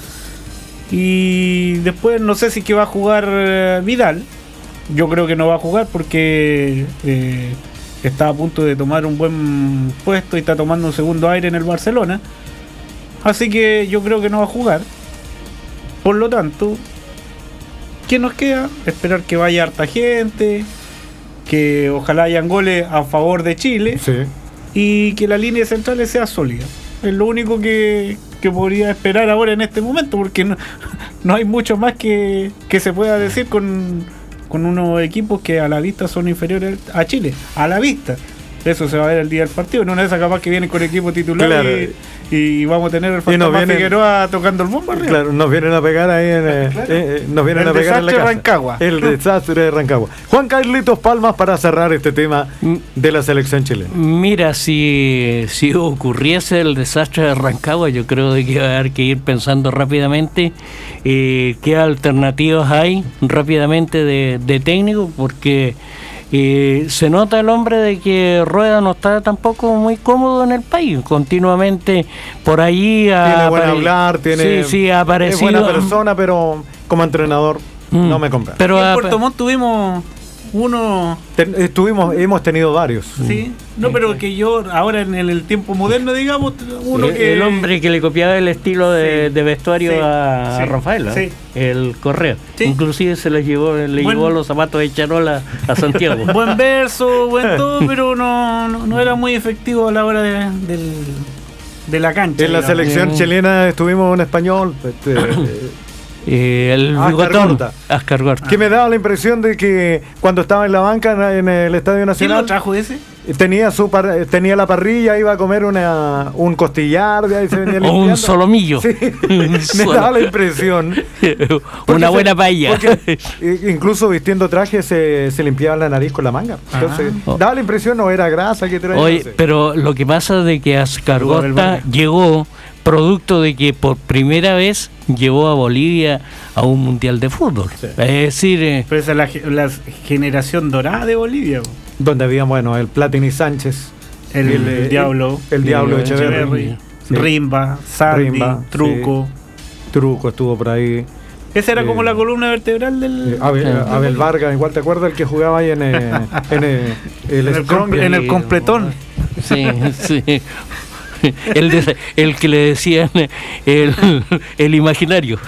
Y después no sé si que va a jugar eh, Vidal. Yo creo que no va a jugar porque eh, está a punto de tomar un buen puesto y está tomando un segundo aire en el Barcelona. Así que yo creo que no va a jugar. Por lo tanto, ¿qué nos queda? Esperar que vaya harta gente, que ojalá hayan goles a favor de Chile Sí. y que la línea de centrales sea sólida. Es lo único que, que podría esperar ahora en este momento, porque no, no hay mucho más que, que se pueda decir con, con unos equipos que a la vista son inferiores a Chile. A la vista. Eso se va a ver el día del partido. No es capaz que vienen con equipo titular Claro. y, y vamos a tener el Y nos fantasma vienen- Figueroa tocando el bombo arriba. Claro, nos vienen a pegar ahí en, eh, Claro. eh, eh, nos vienen El a pegar en la desastre de casa. Rancagua. El desastre de Rancagua. Juan Carlitos Palmas para cerrar este tema de la selección chilena. Mira, si, si ocurriese el desastre de Rancagua, yo creo de que va a haber que ir pensando rápidamente eh, qué alternativas hay rápidamente de, de técnico, porque eh, se nota el hombre de que Rueda no está tampoco muy cómodo en el país, continuamente por ahí Tiene buen apare- hablar, tiene, sí, sí, ha es aparecido, buena persona, pero como entrenador Mm. no me compra. pero Y en ha- Puerto Montt tuvimos uno. Ten- estuvimos, hemos tenido varios. Sí, no, pero que yo ahora en el, el tiempo moderno, digamos, uno el, que. el hombre que le copiaba el estilo de, Sí, de vestuario sí, a, a sí, Rafael, ¿no? sí. El Correa. Sí. Inclusive se les llevó, le Buen- llevó los zapatos de charola a Santiago. Buen verso, buen todo, pero no, no, no era muy efectivo a la hora de, del, de la cancha. En la digamos. selección Mm. chilena estuvimos un español este, Eh, el Ascar bigotón, Gorta. Ascar Gorta. que me daba la impresión de que cuando estaba en la banca en, en el Estadio ¿Quién lo Nacional trajo ese? tenía su par- tenía la parrilla, iba a comer una, un costillar, de ahí se venía O limpiando. un solomillo. Sí, Un me solo- daba la impresión. Porque Una se- buena paella. porque, eh, incluso vistiendo traje se, se limpiaba la nariz con la manga. Entonces, Ah. daba la impresión, no era grasa que traía. Oye, no sé. pero lo que pasa de que Ascar Llegó Abel Gorta Vargas. llegó producto de que por primera vez llevó a Bolivia a un mundial de fútbol. Sí. Es decir, eh, Pero esa es la, ge- la generación dorada de Bolivia. po. Donde había, bueno, el Platini Sánchez, El, El, eh, Diablo, el Diablo el Echeverri, Echeverri, Sí. Rimba, Sandy, Rimba, Truco. Truco estuvo por ahí. Esa era Eh, como la columna vertebral del. Eh, Abel, Sí. Abel Vargas, igual te acuerdas el que jugaba ahí en, eh, en eh, el, En el Strong, comple- en el completón. sí, sí. El, de- el que le decían el, el imaginario.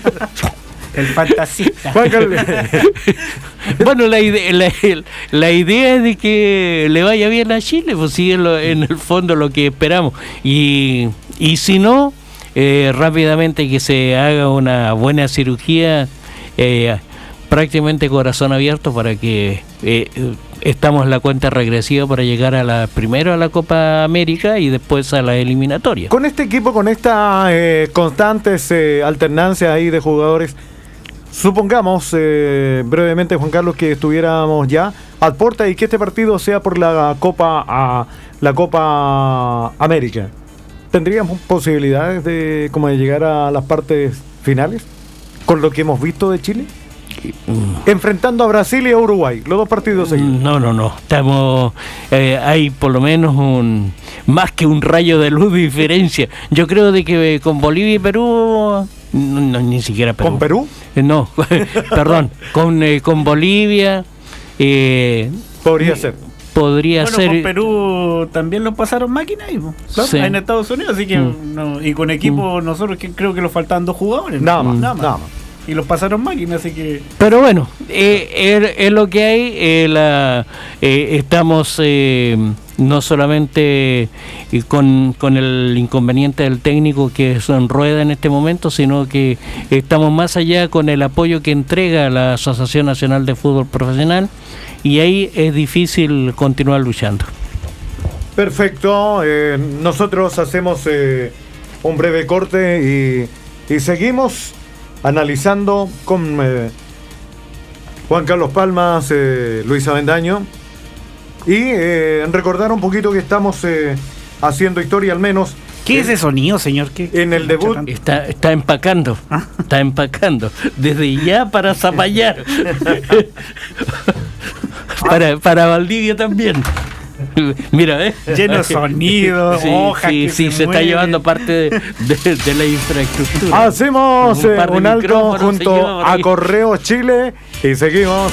El fantasista. Juan Carlos- Bueno, la idea, la, el- la idea es de que le vaya bien a Chile, pues sí, en, lo- en el fondo lo que esperamos. Y, y si no, eh, rápidamente que se haga una buena cirugía, eh, prácticamente corazón abierto para que eh, estamos en la cuenta regresiva para llegar a la primero a la Copa América y después a la eliminatoria. Con este equipo, con esta eh, constantes eh, alternancia ahí de jugadores, supongamos eh, brevemente, Juan Carlos, que estuviéramos ya al porta y que este partido sea por la Copa a la Copa América. ¿Tendríamos posibilidades de como de llegar a las partes finales con lo que hemos visto de Chile? Enfrentando a Brasil y a Uruguay, los dos partidos seguidos. No, no, no. Estamos, eh, hay por lo menos un más que un rayo de luz de diferencia. Yo creo de que eh, con Bolivia y Perú, no, no, ni siquiera Perú. ¿Con Perú? Eh, no, perdón, con eh, con Bolivia Eh, Podría ser. Podría bueno, ser. con Perú también los pasaron máquinas ahí, ¿no? Sí. En Estados Unidos, así que Mm. no, y con equipo Mm. nosotros que creo que nos faltaban dos jugadores. Nada más, nada más. nada más. Y los pasaron máquinas, así que Pero bueno, eh, es, es lo que hay. eh, la, eh, estamos eh, no solamente eh, con, con el inconveniente del técnico que es en rueda en este momento, sino que estamos más allá con el apoyo que entrega la Asociación Nacional de Fútbol Profesional, y ahí es difícil continuar luchando. Perfecto. eh, nosotros hacemos eh, un breve corte y, y seguimos analizando con eh, Juan Carlos Palmas, eh, Luis Avendaño, y eh, recordar un poquito que estamos eh, haciendo historia, al menos ¿qué es ese sonido, señor? ¿Qué? en el debut. Está, está empacando, está empacando, desde ya para Zapallar, para, para Valdivia también. Mira, ¿eh? Lleno de sonido, sí, hojas sí, que sí, se se está mueven. llevando parte de, de- de la infraestructura. Hacemos Un eh, par de un alto micrófonos se junto lleva por a ahí. Correos Chile y seguimos.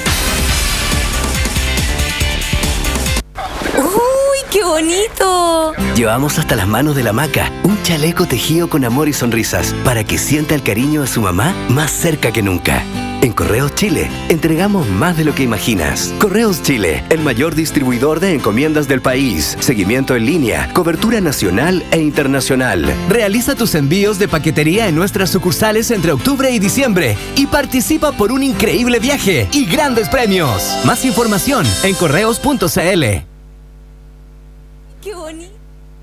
¡Uy, qué bonito! Llevamos hasta las manos de la maca un chaleco tejido con amor y sonrisas para que sienta el cariño de su mamá más cerca que nunca. En Correos Chile, entregamos más de lo que imaginas. Correos Chile, el mayor distribuidor de encomiendas del país. Seguimiento en línea, cobertura nacional e internacional. Realiza tus envíos de paquetería en nuestras sucursales entre octubre y diciembre y participa por un increíble viaje y grandes premios. Más información en correos punto c l. ¡Qué bonito!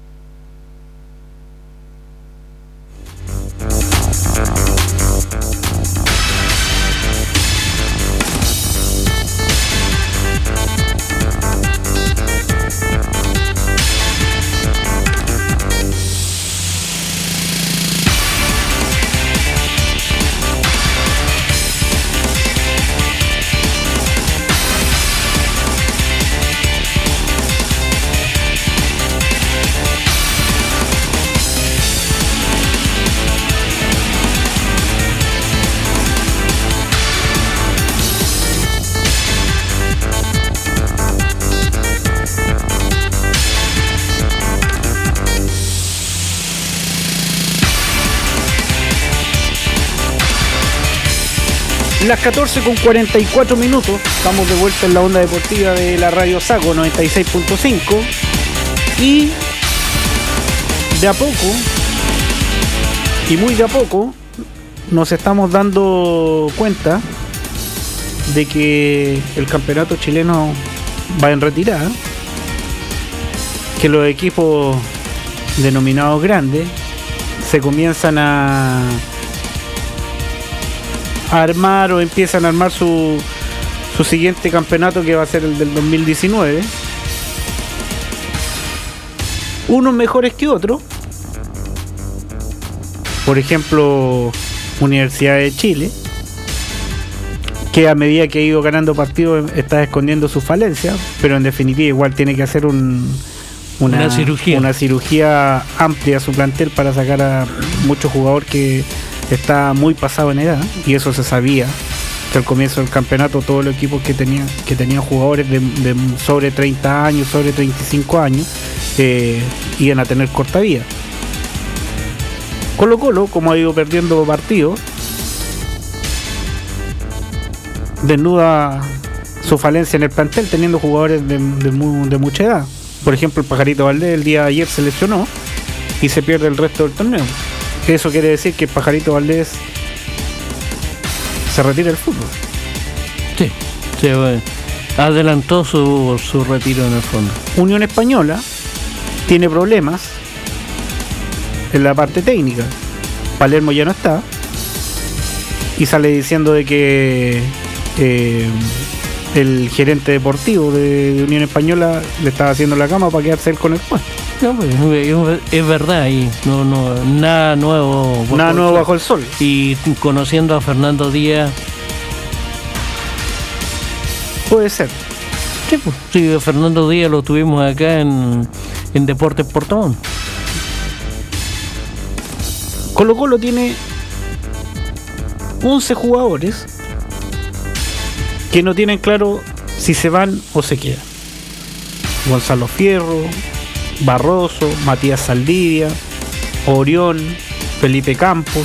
Las catorce con cuarenta y cuatro minutos, estamos de vuelta en la onda deportiva de la Radio Sago noventa y seis punto cinco, y de a poco, y muy de a poco, nos estamos dando cuenta de que el campeonato chileno va en retirada, que los equipos denominados grandes se comienzan a a armar o empiezan a armar su, su siguiente campeonato, que va a ser el del dos mil diecinueve. Unos mejores que otros. Por ejemplo, Universidad de Chile, que a medida que ha ido ganando partidos está escondiendo sus falencias, pero en definitiva igual tiene que hacer un, una, Una cirugía. una cirugía amplia a su plantel para sacar a muchos jugadores que está muy pasado en edad, y eso se sabía que al comienzo del campeonato todos los equipos que tenían que tenían jugadores de, de sobre treinta años, sobre treinta y cinco años, eh, iban a tener corta vida. Colo Colo, como ha ido perdiendo partidos, desnuda su falencia en el plantel, teniendo jugadores de, de, mu- de mucha edad. Por ejemplo, el Pajarito Valdés el día de ayer se lesionó y se pierde el resto del torneo. Eso quiere decir que el Pajarito Valdés se retira del fútbol. Sí, se eh, adelantó su, su retiro en el fondo. Unión Española tiene problemas en la parte técnica. Palermo ya no está y sale diciendo de que eh, el gerente deportivo de, de Unión Española le estaba haciendo la cama para quedarse él con el puesto. No, pues, es, es verdad, y no, no, nada nuevo. bajo Nada el nuevo sol. bajo el sol. Y conociendo a Fernando Díaz, Puede ser. sí, pues, sí, a Fernando Díaz lo tuvimos acá en, en Deportes Portón. Colo Colo tiene once jugadores que no tienen claro si se van o se quedan. Gonzalo Fierro, Barroso, Matías Saldivia, Orión, Felipe Campos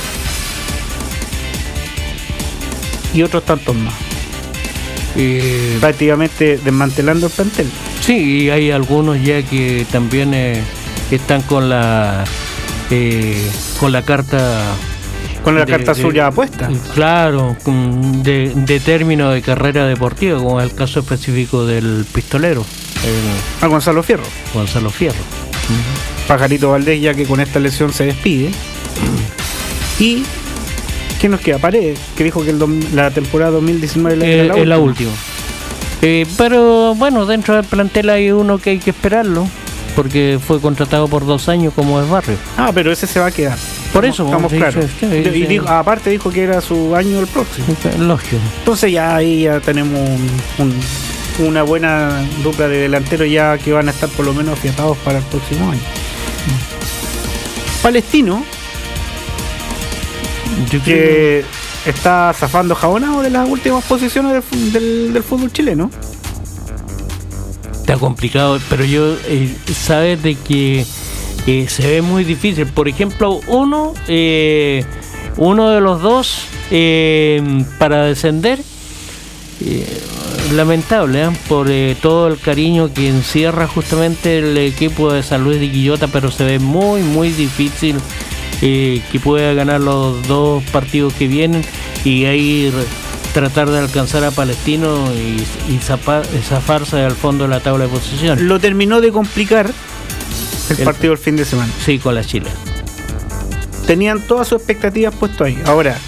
y otros tantos más. Eh, Prácticamente desmantelando el plantel. Sí, y hay algunos ya que también eh, están con la eh, con la carta con la de, carta azul de, ya puesta. Claro, de, de término de carrera deportiva, como es el caso específico del pistolero, el A Gonzalo Fierro. Gonzalo Fierro. Uh-huh. Pajarito Valdés, ya que con esta lesión se despide. Y ¿qué nos queda? Paredes, que dijo que el dom- la temporada dos mil diecinueve Eh, era la es la última. Eh, pero bueno, dentro del plantel hay uno que hay que esperarlo, porque fue contratado por dos años como es Barrio. Ah, pero ese se va a quedar. Por eso, estamos sí, claros. sí, sí, y sí. dijo, aparte dijo que era su año el próximo. Lógico. Entonces ya ahí ya tenemos un, un, una buena dupla de delanteros ya que van a estar por lo menos afiatados para el próximo año. Palestino, Yo creo que está zafando jabonado de las últimas posiciones del, del, del fútbol chileno. está complicado, pero yo eh, sabes de que eh, se ve muy difícil. Por ejemplo, uno eh, uno de los dos eh, para descender, eh, lamentable, ¿eh? por eh, todo el cariño que encierra justamente el equipo de San Luis de Quillota, pero se ve muy muy difícil eh, que pueda ganar los dos partidos que vienen y ahí tratar de alcanzar a Palestino y, y zapa, zafarse al fondo de la tabla de posiciones. Lo terminó de complicar el, El- partido el fin de semana. Sí, con la Chile. Tenían todas sus expectativas puestas ahí. Ahora,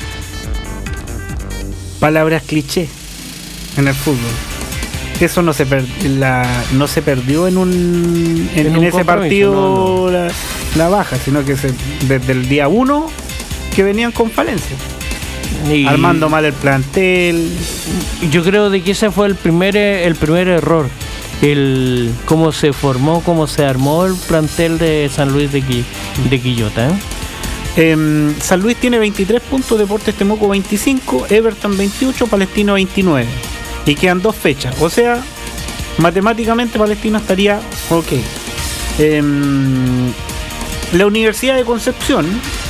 palabras cliché en el fútbol. Eso no se per- la, no se perdió en un en, En en un ese compromiso, partido no, no. La, la baja, sino que se, desde el día uno que venían con falencia, Y armando mal el plantel. yo creo de que ese fue el primer el primer error, el cómo se formó, cómo se armó el plantel de San Luis de, Qui, de Quillota, ¿eh? Eh, San Luis tiene veintitrés puntos, Deportes Temuco veinticinco, Everton veintiocho, Palestino veintinueve. Y quedan dos fechas. O sea, matemáticamente Palestino estaría ok. Eh, la Universidad de Concepción,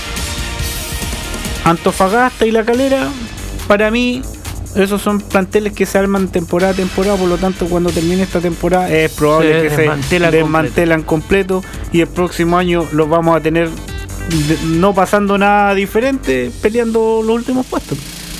Antofagasta y La Calera, para mí, esos son planteles que se arman temporada a temporada. Por lo tanto, cuando termine esta temporada, es probable Se que desmantelan se desmantelan completo. Y el próximo año los vamos a tener de- no pasando nada diferente, peleando los últimos puestos.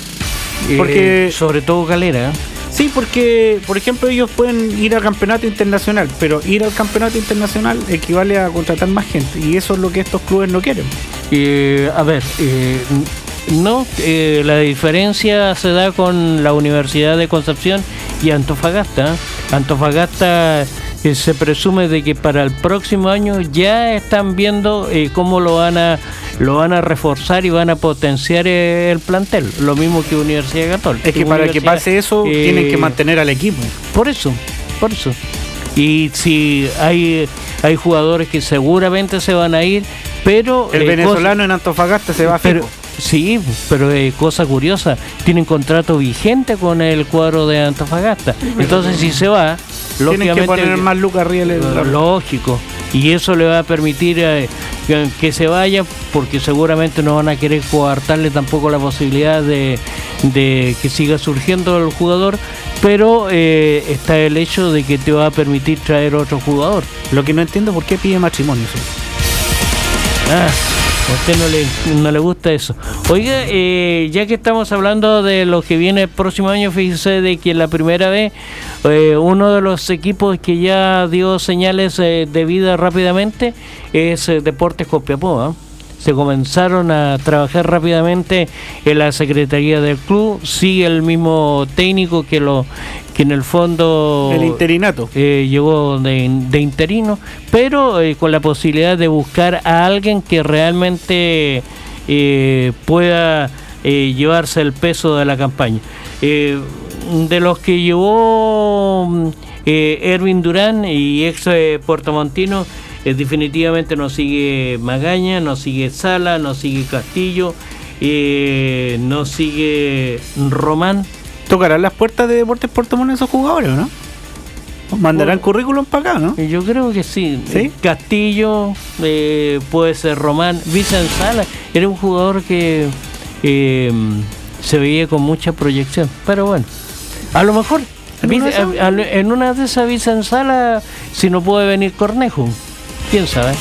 Porque Eh, sobre todo Calera, ¿eh? sí, porque por ejemplo ellos pueden ir al campeonato internacional, pero ir al campeonato internacional equivale a contratar más gente y eso es lo que estos clubes no quieren. Eh, a ver, eh, no, eh, la diferencia se da con la Universidad de Concepción y Antofagasta. Antofagasta eh, se presume de que para el próximo año ya están viendo eh, cómo lo van a lo van a reforzar y van a potenciar eh, el plantel, lo mismo que Universidad Católica. Es que para que Universidad, pase eso eh, tienen que mantener al equipo. Por eso, por eso. Y si hay hay jugadores que seguramente se van a ir, pero El eh, venezolano en Antofagasta se va a pero, fijo. sí, pero eh, cosa curiosa, tienen contrato vigente con el cuadro de Antofagasta. Entonces si se va, Tienen que lógicamente poner más lucas rieles. eh, lógico, y eso le va a permitir eh, que, que se vaya, porque seguramente no van a querer coartarle tampoco la posibilidad de, de que siga surgiendo el jugador, pero eh, está el hecho de que te va a permitir traer otro jugador. Lo que no entiendo por qué pide matrimonio. ¿Sí? Ah, a usted no le, no le gusta eso. Oiga, eh, ya que estamos hablando de lo que viene el próximo año, fíjese de que la primera vez eh, uno de los equipos que ya dio señales eh, de vida rápidamente es eh, Deportes Copiapó, ¿eh? Se comenzaron a trabajar rápidamente en la secretaría del club, sigue el mismo técnico que lo que en el fondo El interinato. eh, llegó de, de interino, pero eh, con la posibilidad de buscar a alguien que realmente eh, pueda eh, llevarse el peso de la campaña. Eh, de los que llevó eh, Erwin Durán y ex eh, puertomontino, eh, definitivamente nos sigue Magaña, nos sigue Sala, nos sigue Castillo, eh, nos sigue Román. ¿Tocarán las puertas de Deportes Puerto Montt esos jugadores, no? ¿Mandarán bueno, currículum para acá, no? Yo creo que sí. ¿Sí? Castillo, eh, puede ser Román, Vicente Sala, era un jugador que eh, se veía con mucha proyección, pero bueno, a lo mejor ¿En, Vice, una, a, a, en una de esas Vicente Sala, si no puede venir Cornejo, quién sabe.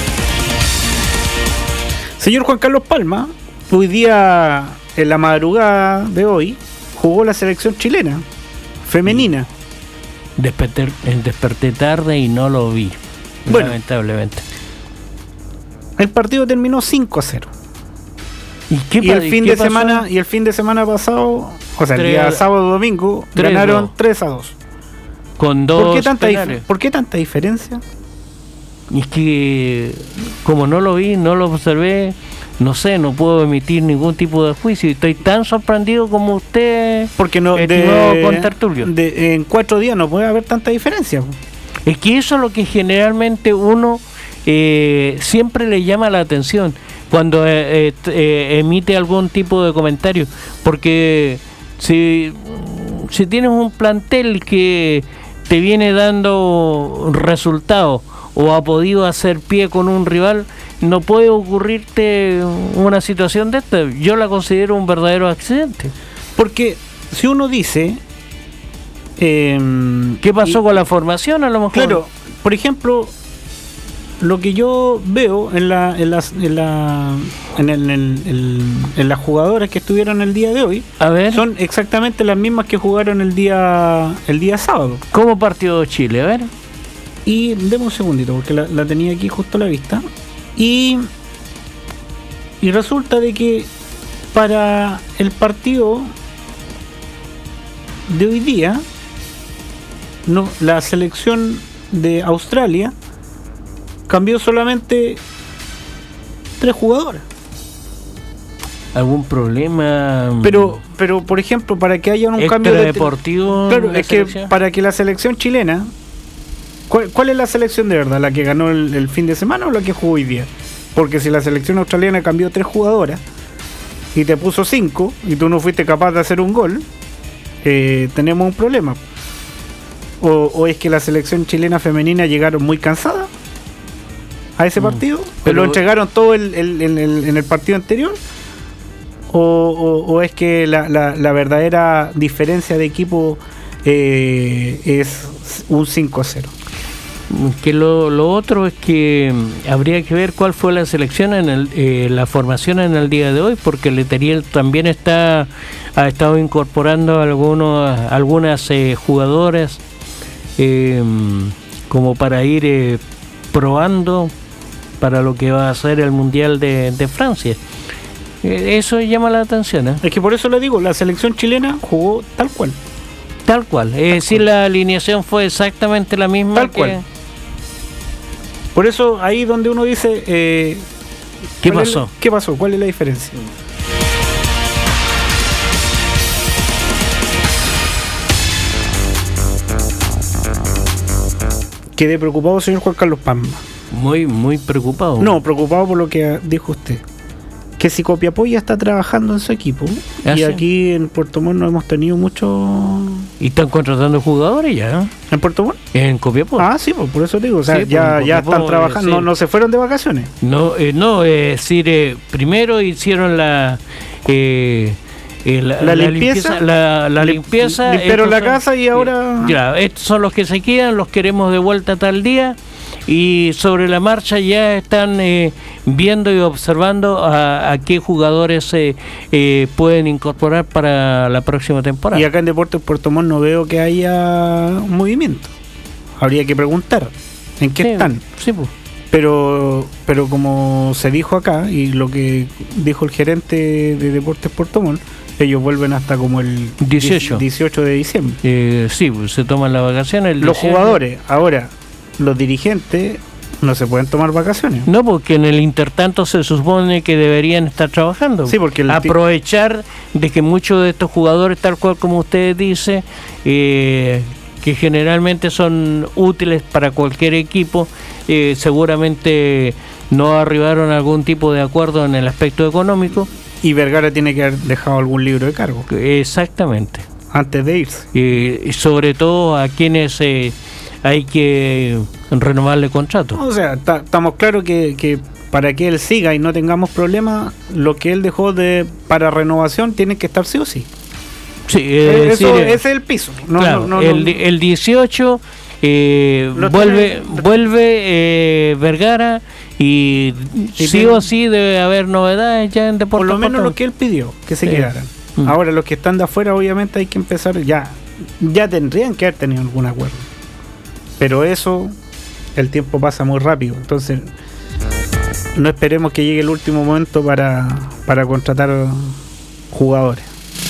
Señor Juan Carlos Palma, hoy día, en la madrugada de hoy, jugó la selección chilena, femenina. Desperté, desperté tarde y no lo vi, bueno, lamentablemente. El partido terminó cinco a cero. ¿Y, qué y el fin de pasó? semana y el fin de semana pasado, o sea, el día sábado domingo, ganaron tres a dos. Con dos ¿Por qué tanta, dif- ¿Por qué tanta diferencia? Y es que como no lo vi, no lo observé, no sé, no puedo emitir ningún tipo de juicio. Estoy tan sorprendido como usted, porque no, de, con Tertulio. De, en cuatro días no puede haber tanta diferencia. Es que eso es lo que generalmente uno eh, siempre le llama la atención cuando eh, eh, emite algún tipo de comentario, porque si, si tienes un plantel que te viene dando resultados o ha podido hacer pie con un rival, no puede ocurrirte una situación de esta. Yo la considero un verdadero accidente. Porque si uno dice... Eh, ¿Qué pasó y, con la formación a lo mejor? Claro, por ejemplo, lo que yo veo en la en las en la en, el, en, el, en las jugadoras que estuvieron el día de hoy, a ver, son exactamente las mismas que jugaron el día el día sábado. ¿Cómo partió Chile? A ver. Y deme un segundito, porque la, la tenía aquí justo a la vista. Y, y resulta de que para el partido de hoy día, no, la selección de Australia cambió solamente tres jugadores. ¿Algún problema? Pero, pero por ejemplo, para que haya un cambio de deportivo, claro, es que para que la selección chilena, ¿Cuál, ¿Cuál es la selección de verdad? ¿La que ganó el, el fin de semana o la que jugó hoy día? Porque si la selección australiana cambió tres jugadoras y te puso cinco y tú no fuiste capaz de hacer un gol, eh, tenemos un problema. O, o es que la selección chilena femenina llegaron muy cansada a ese partido, mm, pero lo entregaron todo el, el, el, el, en el partido anterior, o, o, o es que la, la, la verdadera diferencia de equipo eh, es un cinco a cero. Que lo, lo otro es que habría que ver cuál fue la selección en el, eh, la formación en el día de hoy, porque Leteriel también está ha estado incorporando algunos algunas eh, jugadoras eh, como para ir eh, probando para lo que va a ser el Mundial de, de Francia. Eh, eso llama la atención, ¿eh? Es que por eso le digo, la selección chilena jugó tal cual. Tal cual, es decir, la alineación fue exactamente la misma. Tal que... cual. Por eso ahí donde uno dice eh, ¿qué pasó? Es, ¿Qué pasó? ¿Cuál es la diferencia? Quedé preocupado, señor Juan Carlos Palma. Muy, muy preocupado. No, preocupado por lo que dijo usted. Que si Copiapó ya está trabajando en su equipo, ¿Ah, y sí? Aquí en Puerto Montt no hemos tenido mucho... ¿Y están contratando jugadores ya? ¿En Puerto Montt? En Copiapó. Ah, sí, pues por eso digo, o sea, sí, ya, ya están trabajando, eh, sí. no, no se fueron de vacaciones. No, eh, no, es decir, eh, primero hicieron la... Eh, eh, la, la, la limpieza, limpieza la, la limpieza limpiaron la casa y ahora... Ya, estos son los que se quedan, los queremos de vuelta tal día. Y sobre la marcha ya están eh, viendo y observando a, a qué jugadores eh, eh, pueden incorporar para la próxima temporada. Y acá en Deportes Puerto Montt no veo que haya un movimiento. Habría que preguntar en qué sí, están. Sí, pues. Pero, pero como se dijo acá y lo que dijo el gerente de Deportes Puerto Montt, ellos vuelven hasta como el dieciocho de diciembre. Eh, sí, pues, se toman las vacaciones. El Los jugadores, ahora... Los dirigentes no se pueden tomar vacaciones. No, porque en el intertanto se supone que deberían estar trabajando. Sí, porque el aprovechar de que muchos de estos jugadores, tal cual como usted dice, eh, que generalmente son útiles para cualquier equipo, eh, seguramente no arribaron a algún tipo de acuerdo en el aspecto económico. Y Vergara tiene que haber dejado algún libro de cargo. Exactamente. antes de irse. Y sobre todo a quienes eh, hay que renovarle contrato. O sea, estamos claros que, que para que él siga y no tengamos problemas, lo que él dejó de para renovación tiene que estar sí o sí. Sí, eh, Eso, sí, ese es el piso. No, claro, no, no, el, no. el dieciocho eh, vuelve tiene, vuelve eh, Vergara y, y sí tiene, o sí debe haber novedades ya en Deportes. Por lo menos lo que él pidió, que se sí. quedaran. Mm. Ahora los que están de afuera obviamente hay que empezar ya. Ya tendrían que haber tenido algún acuerdo. Pero eso, el tiempo pasa muy rápido. Entonces, no esperemos que llegue el último momento para, para contratar jugadores.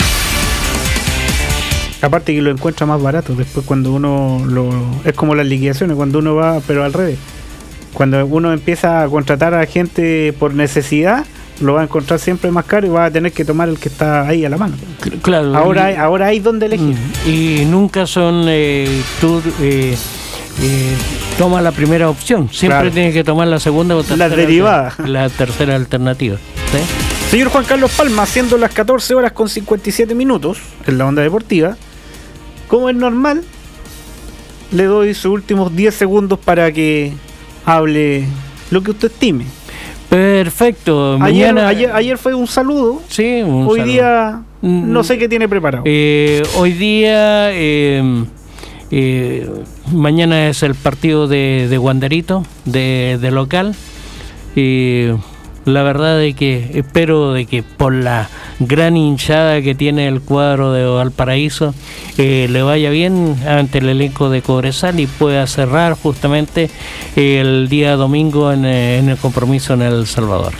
Aparte que lo encuentra más barato después cuando uno lo es como las liquidaciones, cuando uno va, pero al revés. Cuando uno empieza a contratar a gente por necesidad, lo va a encontrar siempre más caro y va a tener que tomar el que está ahí a la mano. Claro. Ahora hay, ahora hay donde elegir. Y nunca son eh, tú eh, eh, toma la primera opción, siempre claro. tienes que tomar la segunda o tercera. Las derivadas. La tercera alternativa. ¿Sí? Señor Juan Carlos Palma, siendo las catorce horas con cincuenta y siete minutos en la Onda Deportiva, como es normal, le doy sus últimos diez segundos para que hable lo que usted estime. Perfecto. Ayer, Mañana... ayer, ayer fue un saludo. Sí, un Hoy saludo. día no sé qué tiene preparado. Eh, hoy día, eh, eh, mañana es el partido de, de Wanderito, de, de local. Y la verdad es que espero de que por la gran hinchada que tiene el cuadro de Valparaíso eh, le vaya bien ante el elenco de Cobresal y pueda cerrar justamente eh, el día domingo en, en el compromiso en El Salvador.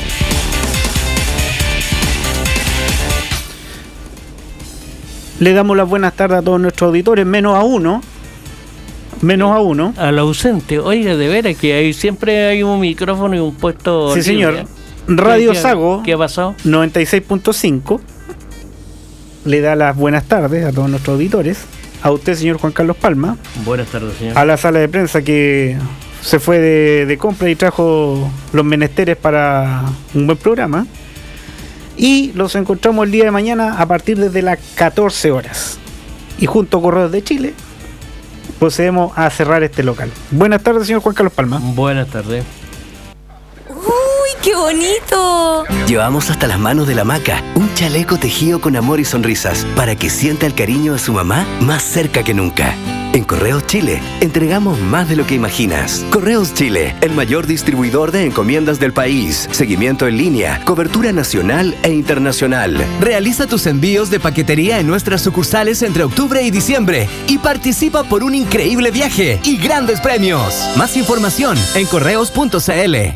Le damos las buenas tardes a todos nuestros auditores, menos a uno. Menos a uno. Al ausente. Oiga, de veras que hay, siempre hay un micrófono y un puesto. Sí, libre. señor. Radio ¿Qué, Sago. ¿Qué ha pasado? noventa y seis punto cinco. Le da las buenas tardes a todos nuestros auditores. A usted, señor Juan Carlos Palma. Buenas tardes, señor. A la sala de prensa que se fue de, de compra y trajo los menesteres para un buen programa. Y los encontramos el día de mañana a partir de las catorce horas. Y junto a Correos de Chile procedemos a cerrar este local. Buenas tardes, señor Juan Carlos Palma. Buenas tardes. ¡Uy, qué bonito! Llevamos hasta las manos de la Maca un chaleco tejido con amor y sonrisas para que sienta el cariño de su mamá más cerca que nunca. En Correos Chile, entregamos más de lo que imaginas. Correos Chile, el mayor distribuidor de encomiendas del país. Seguimiento en línea, cobertura nacional e internacional. Realiza tus envíos de paquetería en nuestras sucursales entre octubre y diciembre y participa por un increíble viaje y grandes premios. Más información en correos punto c l.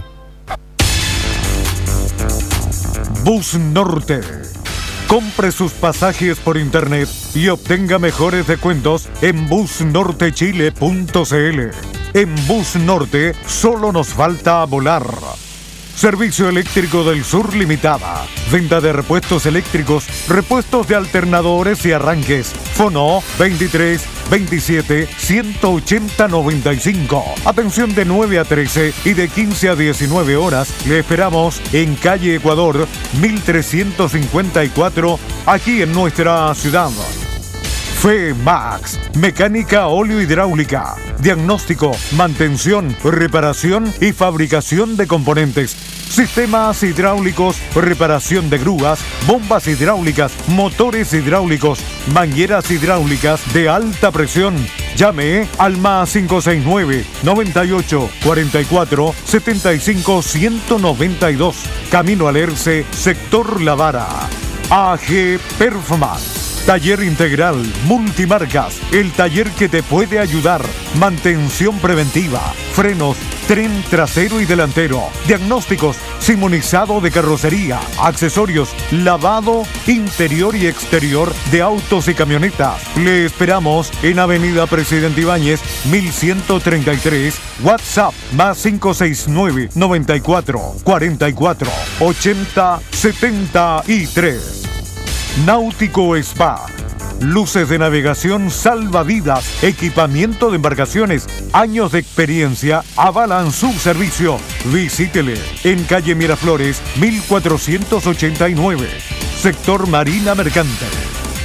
Bus Norte. Compre sus pasajes por internet y obtenga mejores descuentos en bus norte chile punto c l. En Bus Norte solo nos falta volar. Servicio Eléctrico del Sur Limitada. Venta de repuestos eléctricos, repuestos de alternadores y arranques. Fono veintitrés veintisiete ciento ochenta noventa y cinco. Atención de nueve a trece y de quince a diecinueve horas. Le esperamos en calle Ecuador mil trescientos cincuenta y cuatro, aquí en nuestra ciudad. Femax, mecánica óleo hidráulica, diagnóstico, mantención, reparación y fabricación de componentes, sistemas hidráulicos, reparación de grúas, bombas hidráulicas, motores hidráulicos, mangueras hidráulicas de alta presión. Llame al más cinco seis nueve, noventa y ocho, cuarenta y cuatro, setenta y cinco, ciento noventa y dos. Camino al Erce, sector La Vara. A G Performance. Taller integral, multimarcas, el taller que te puede ayudar. Mantención preventiva, frenos, tren trasero y delantero, diagnósticos, simonizado de carrocería, accesorios, lavado interior y exterior de autos y camionetas. Le esperamos en Avenida Presidente Ibáñez, mil ciento treinta y tres, WhatsApp más cinco seis nueve, noventa y cuatro, cuarenta y cuatro, ochenta, setenta y tres. Náutico Spa. Luces de navegación salvavidas, equipamiento de embarcaciones, años de experiencia avalan su servicio. Visítele en calle Miraflores, mil cuatrocientos ochenta y nueve, sector Marina Mercante.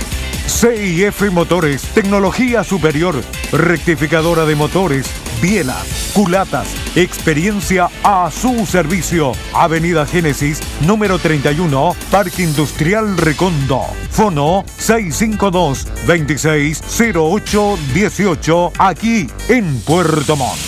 C I F Motores, tecnología superior, rectificadora de motores, bielas, culatas, experiencia a su servicio. Avenida Génesis, número treinta y uno, Parque Industrial Recondo. Fono seis cinco dos, veintiséis cero ocho dieciocho, aquí en Puerto Montt.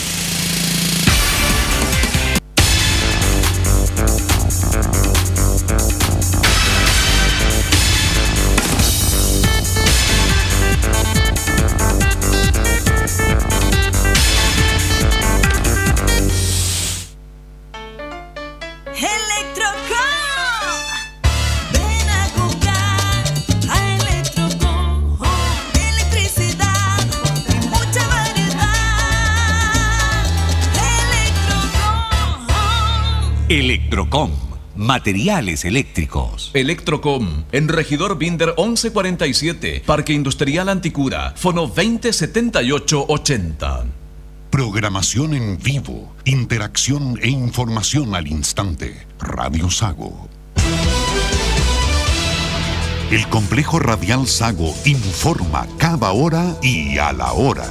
Electrocom, materiales eléctricos. Electrocom, en Regidor Binder once cuarenta y siete, Parque Industrial Anticura, fono veinte setenta y ocho ochenta. Programación en vivo, interacción e información al instante. Radio Sago. El complejo radial Sago informa cada hora y a la hora.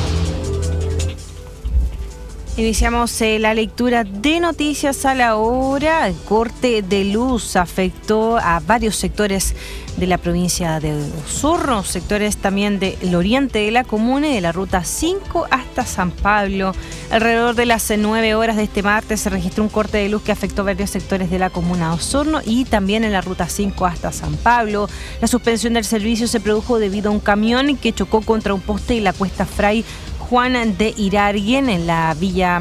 Iniciamos eh, la lectura de noticias a la hora. El corte de luz afectó a varios sectores de la provincia de Osorno, sectores también del oriente de la comuna y de la ruta cinco hasta San Pablo. Alrededor de las nueve horas de este martes se registró un corte de luz que afectó varios sectores de la comuna de Osorno y también en la ruta cinco hasta San Pablo. La suspensión del servicio se produjo debido a un camión que chocó contra un poste y la cuesta Fray Juan de Irarguen en la villa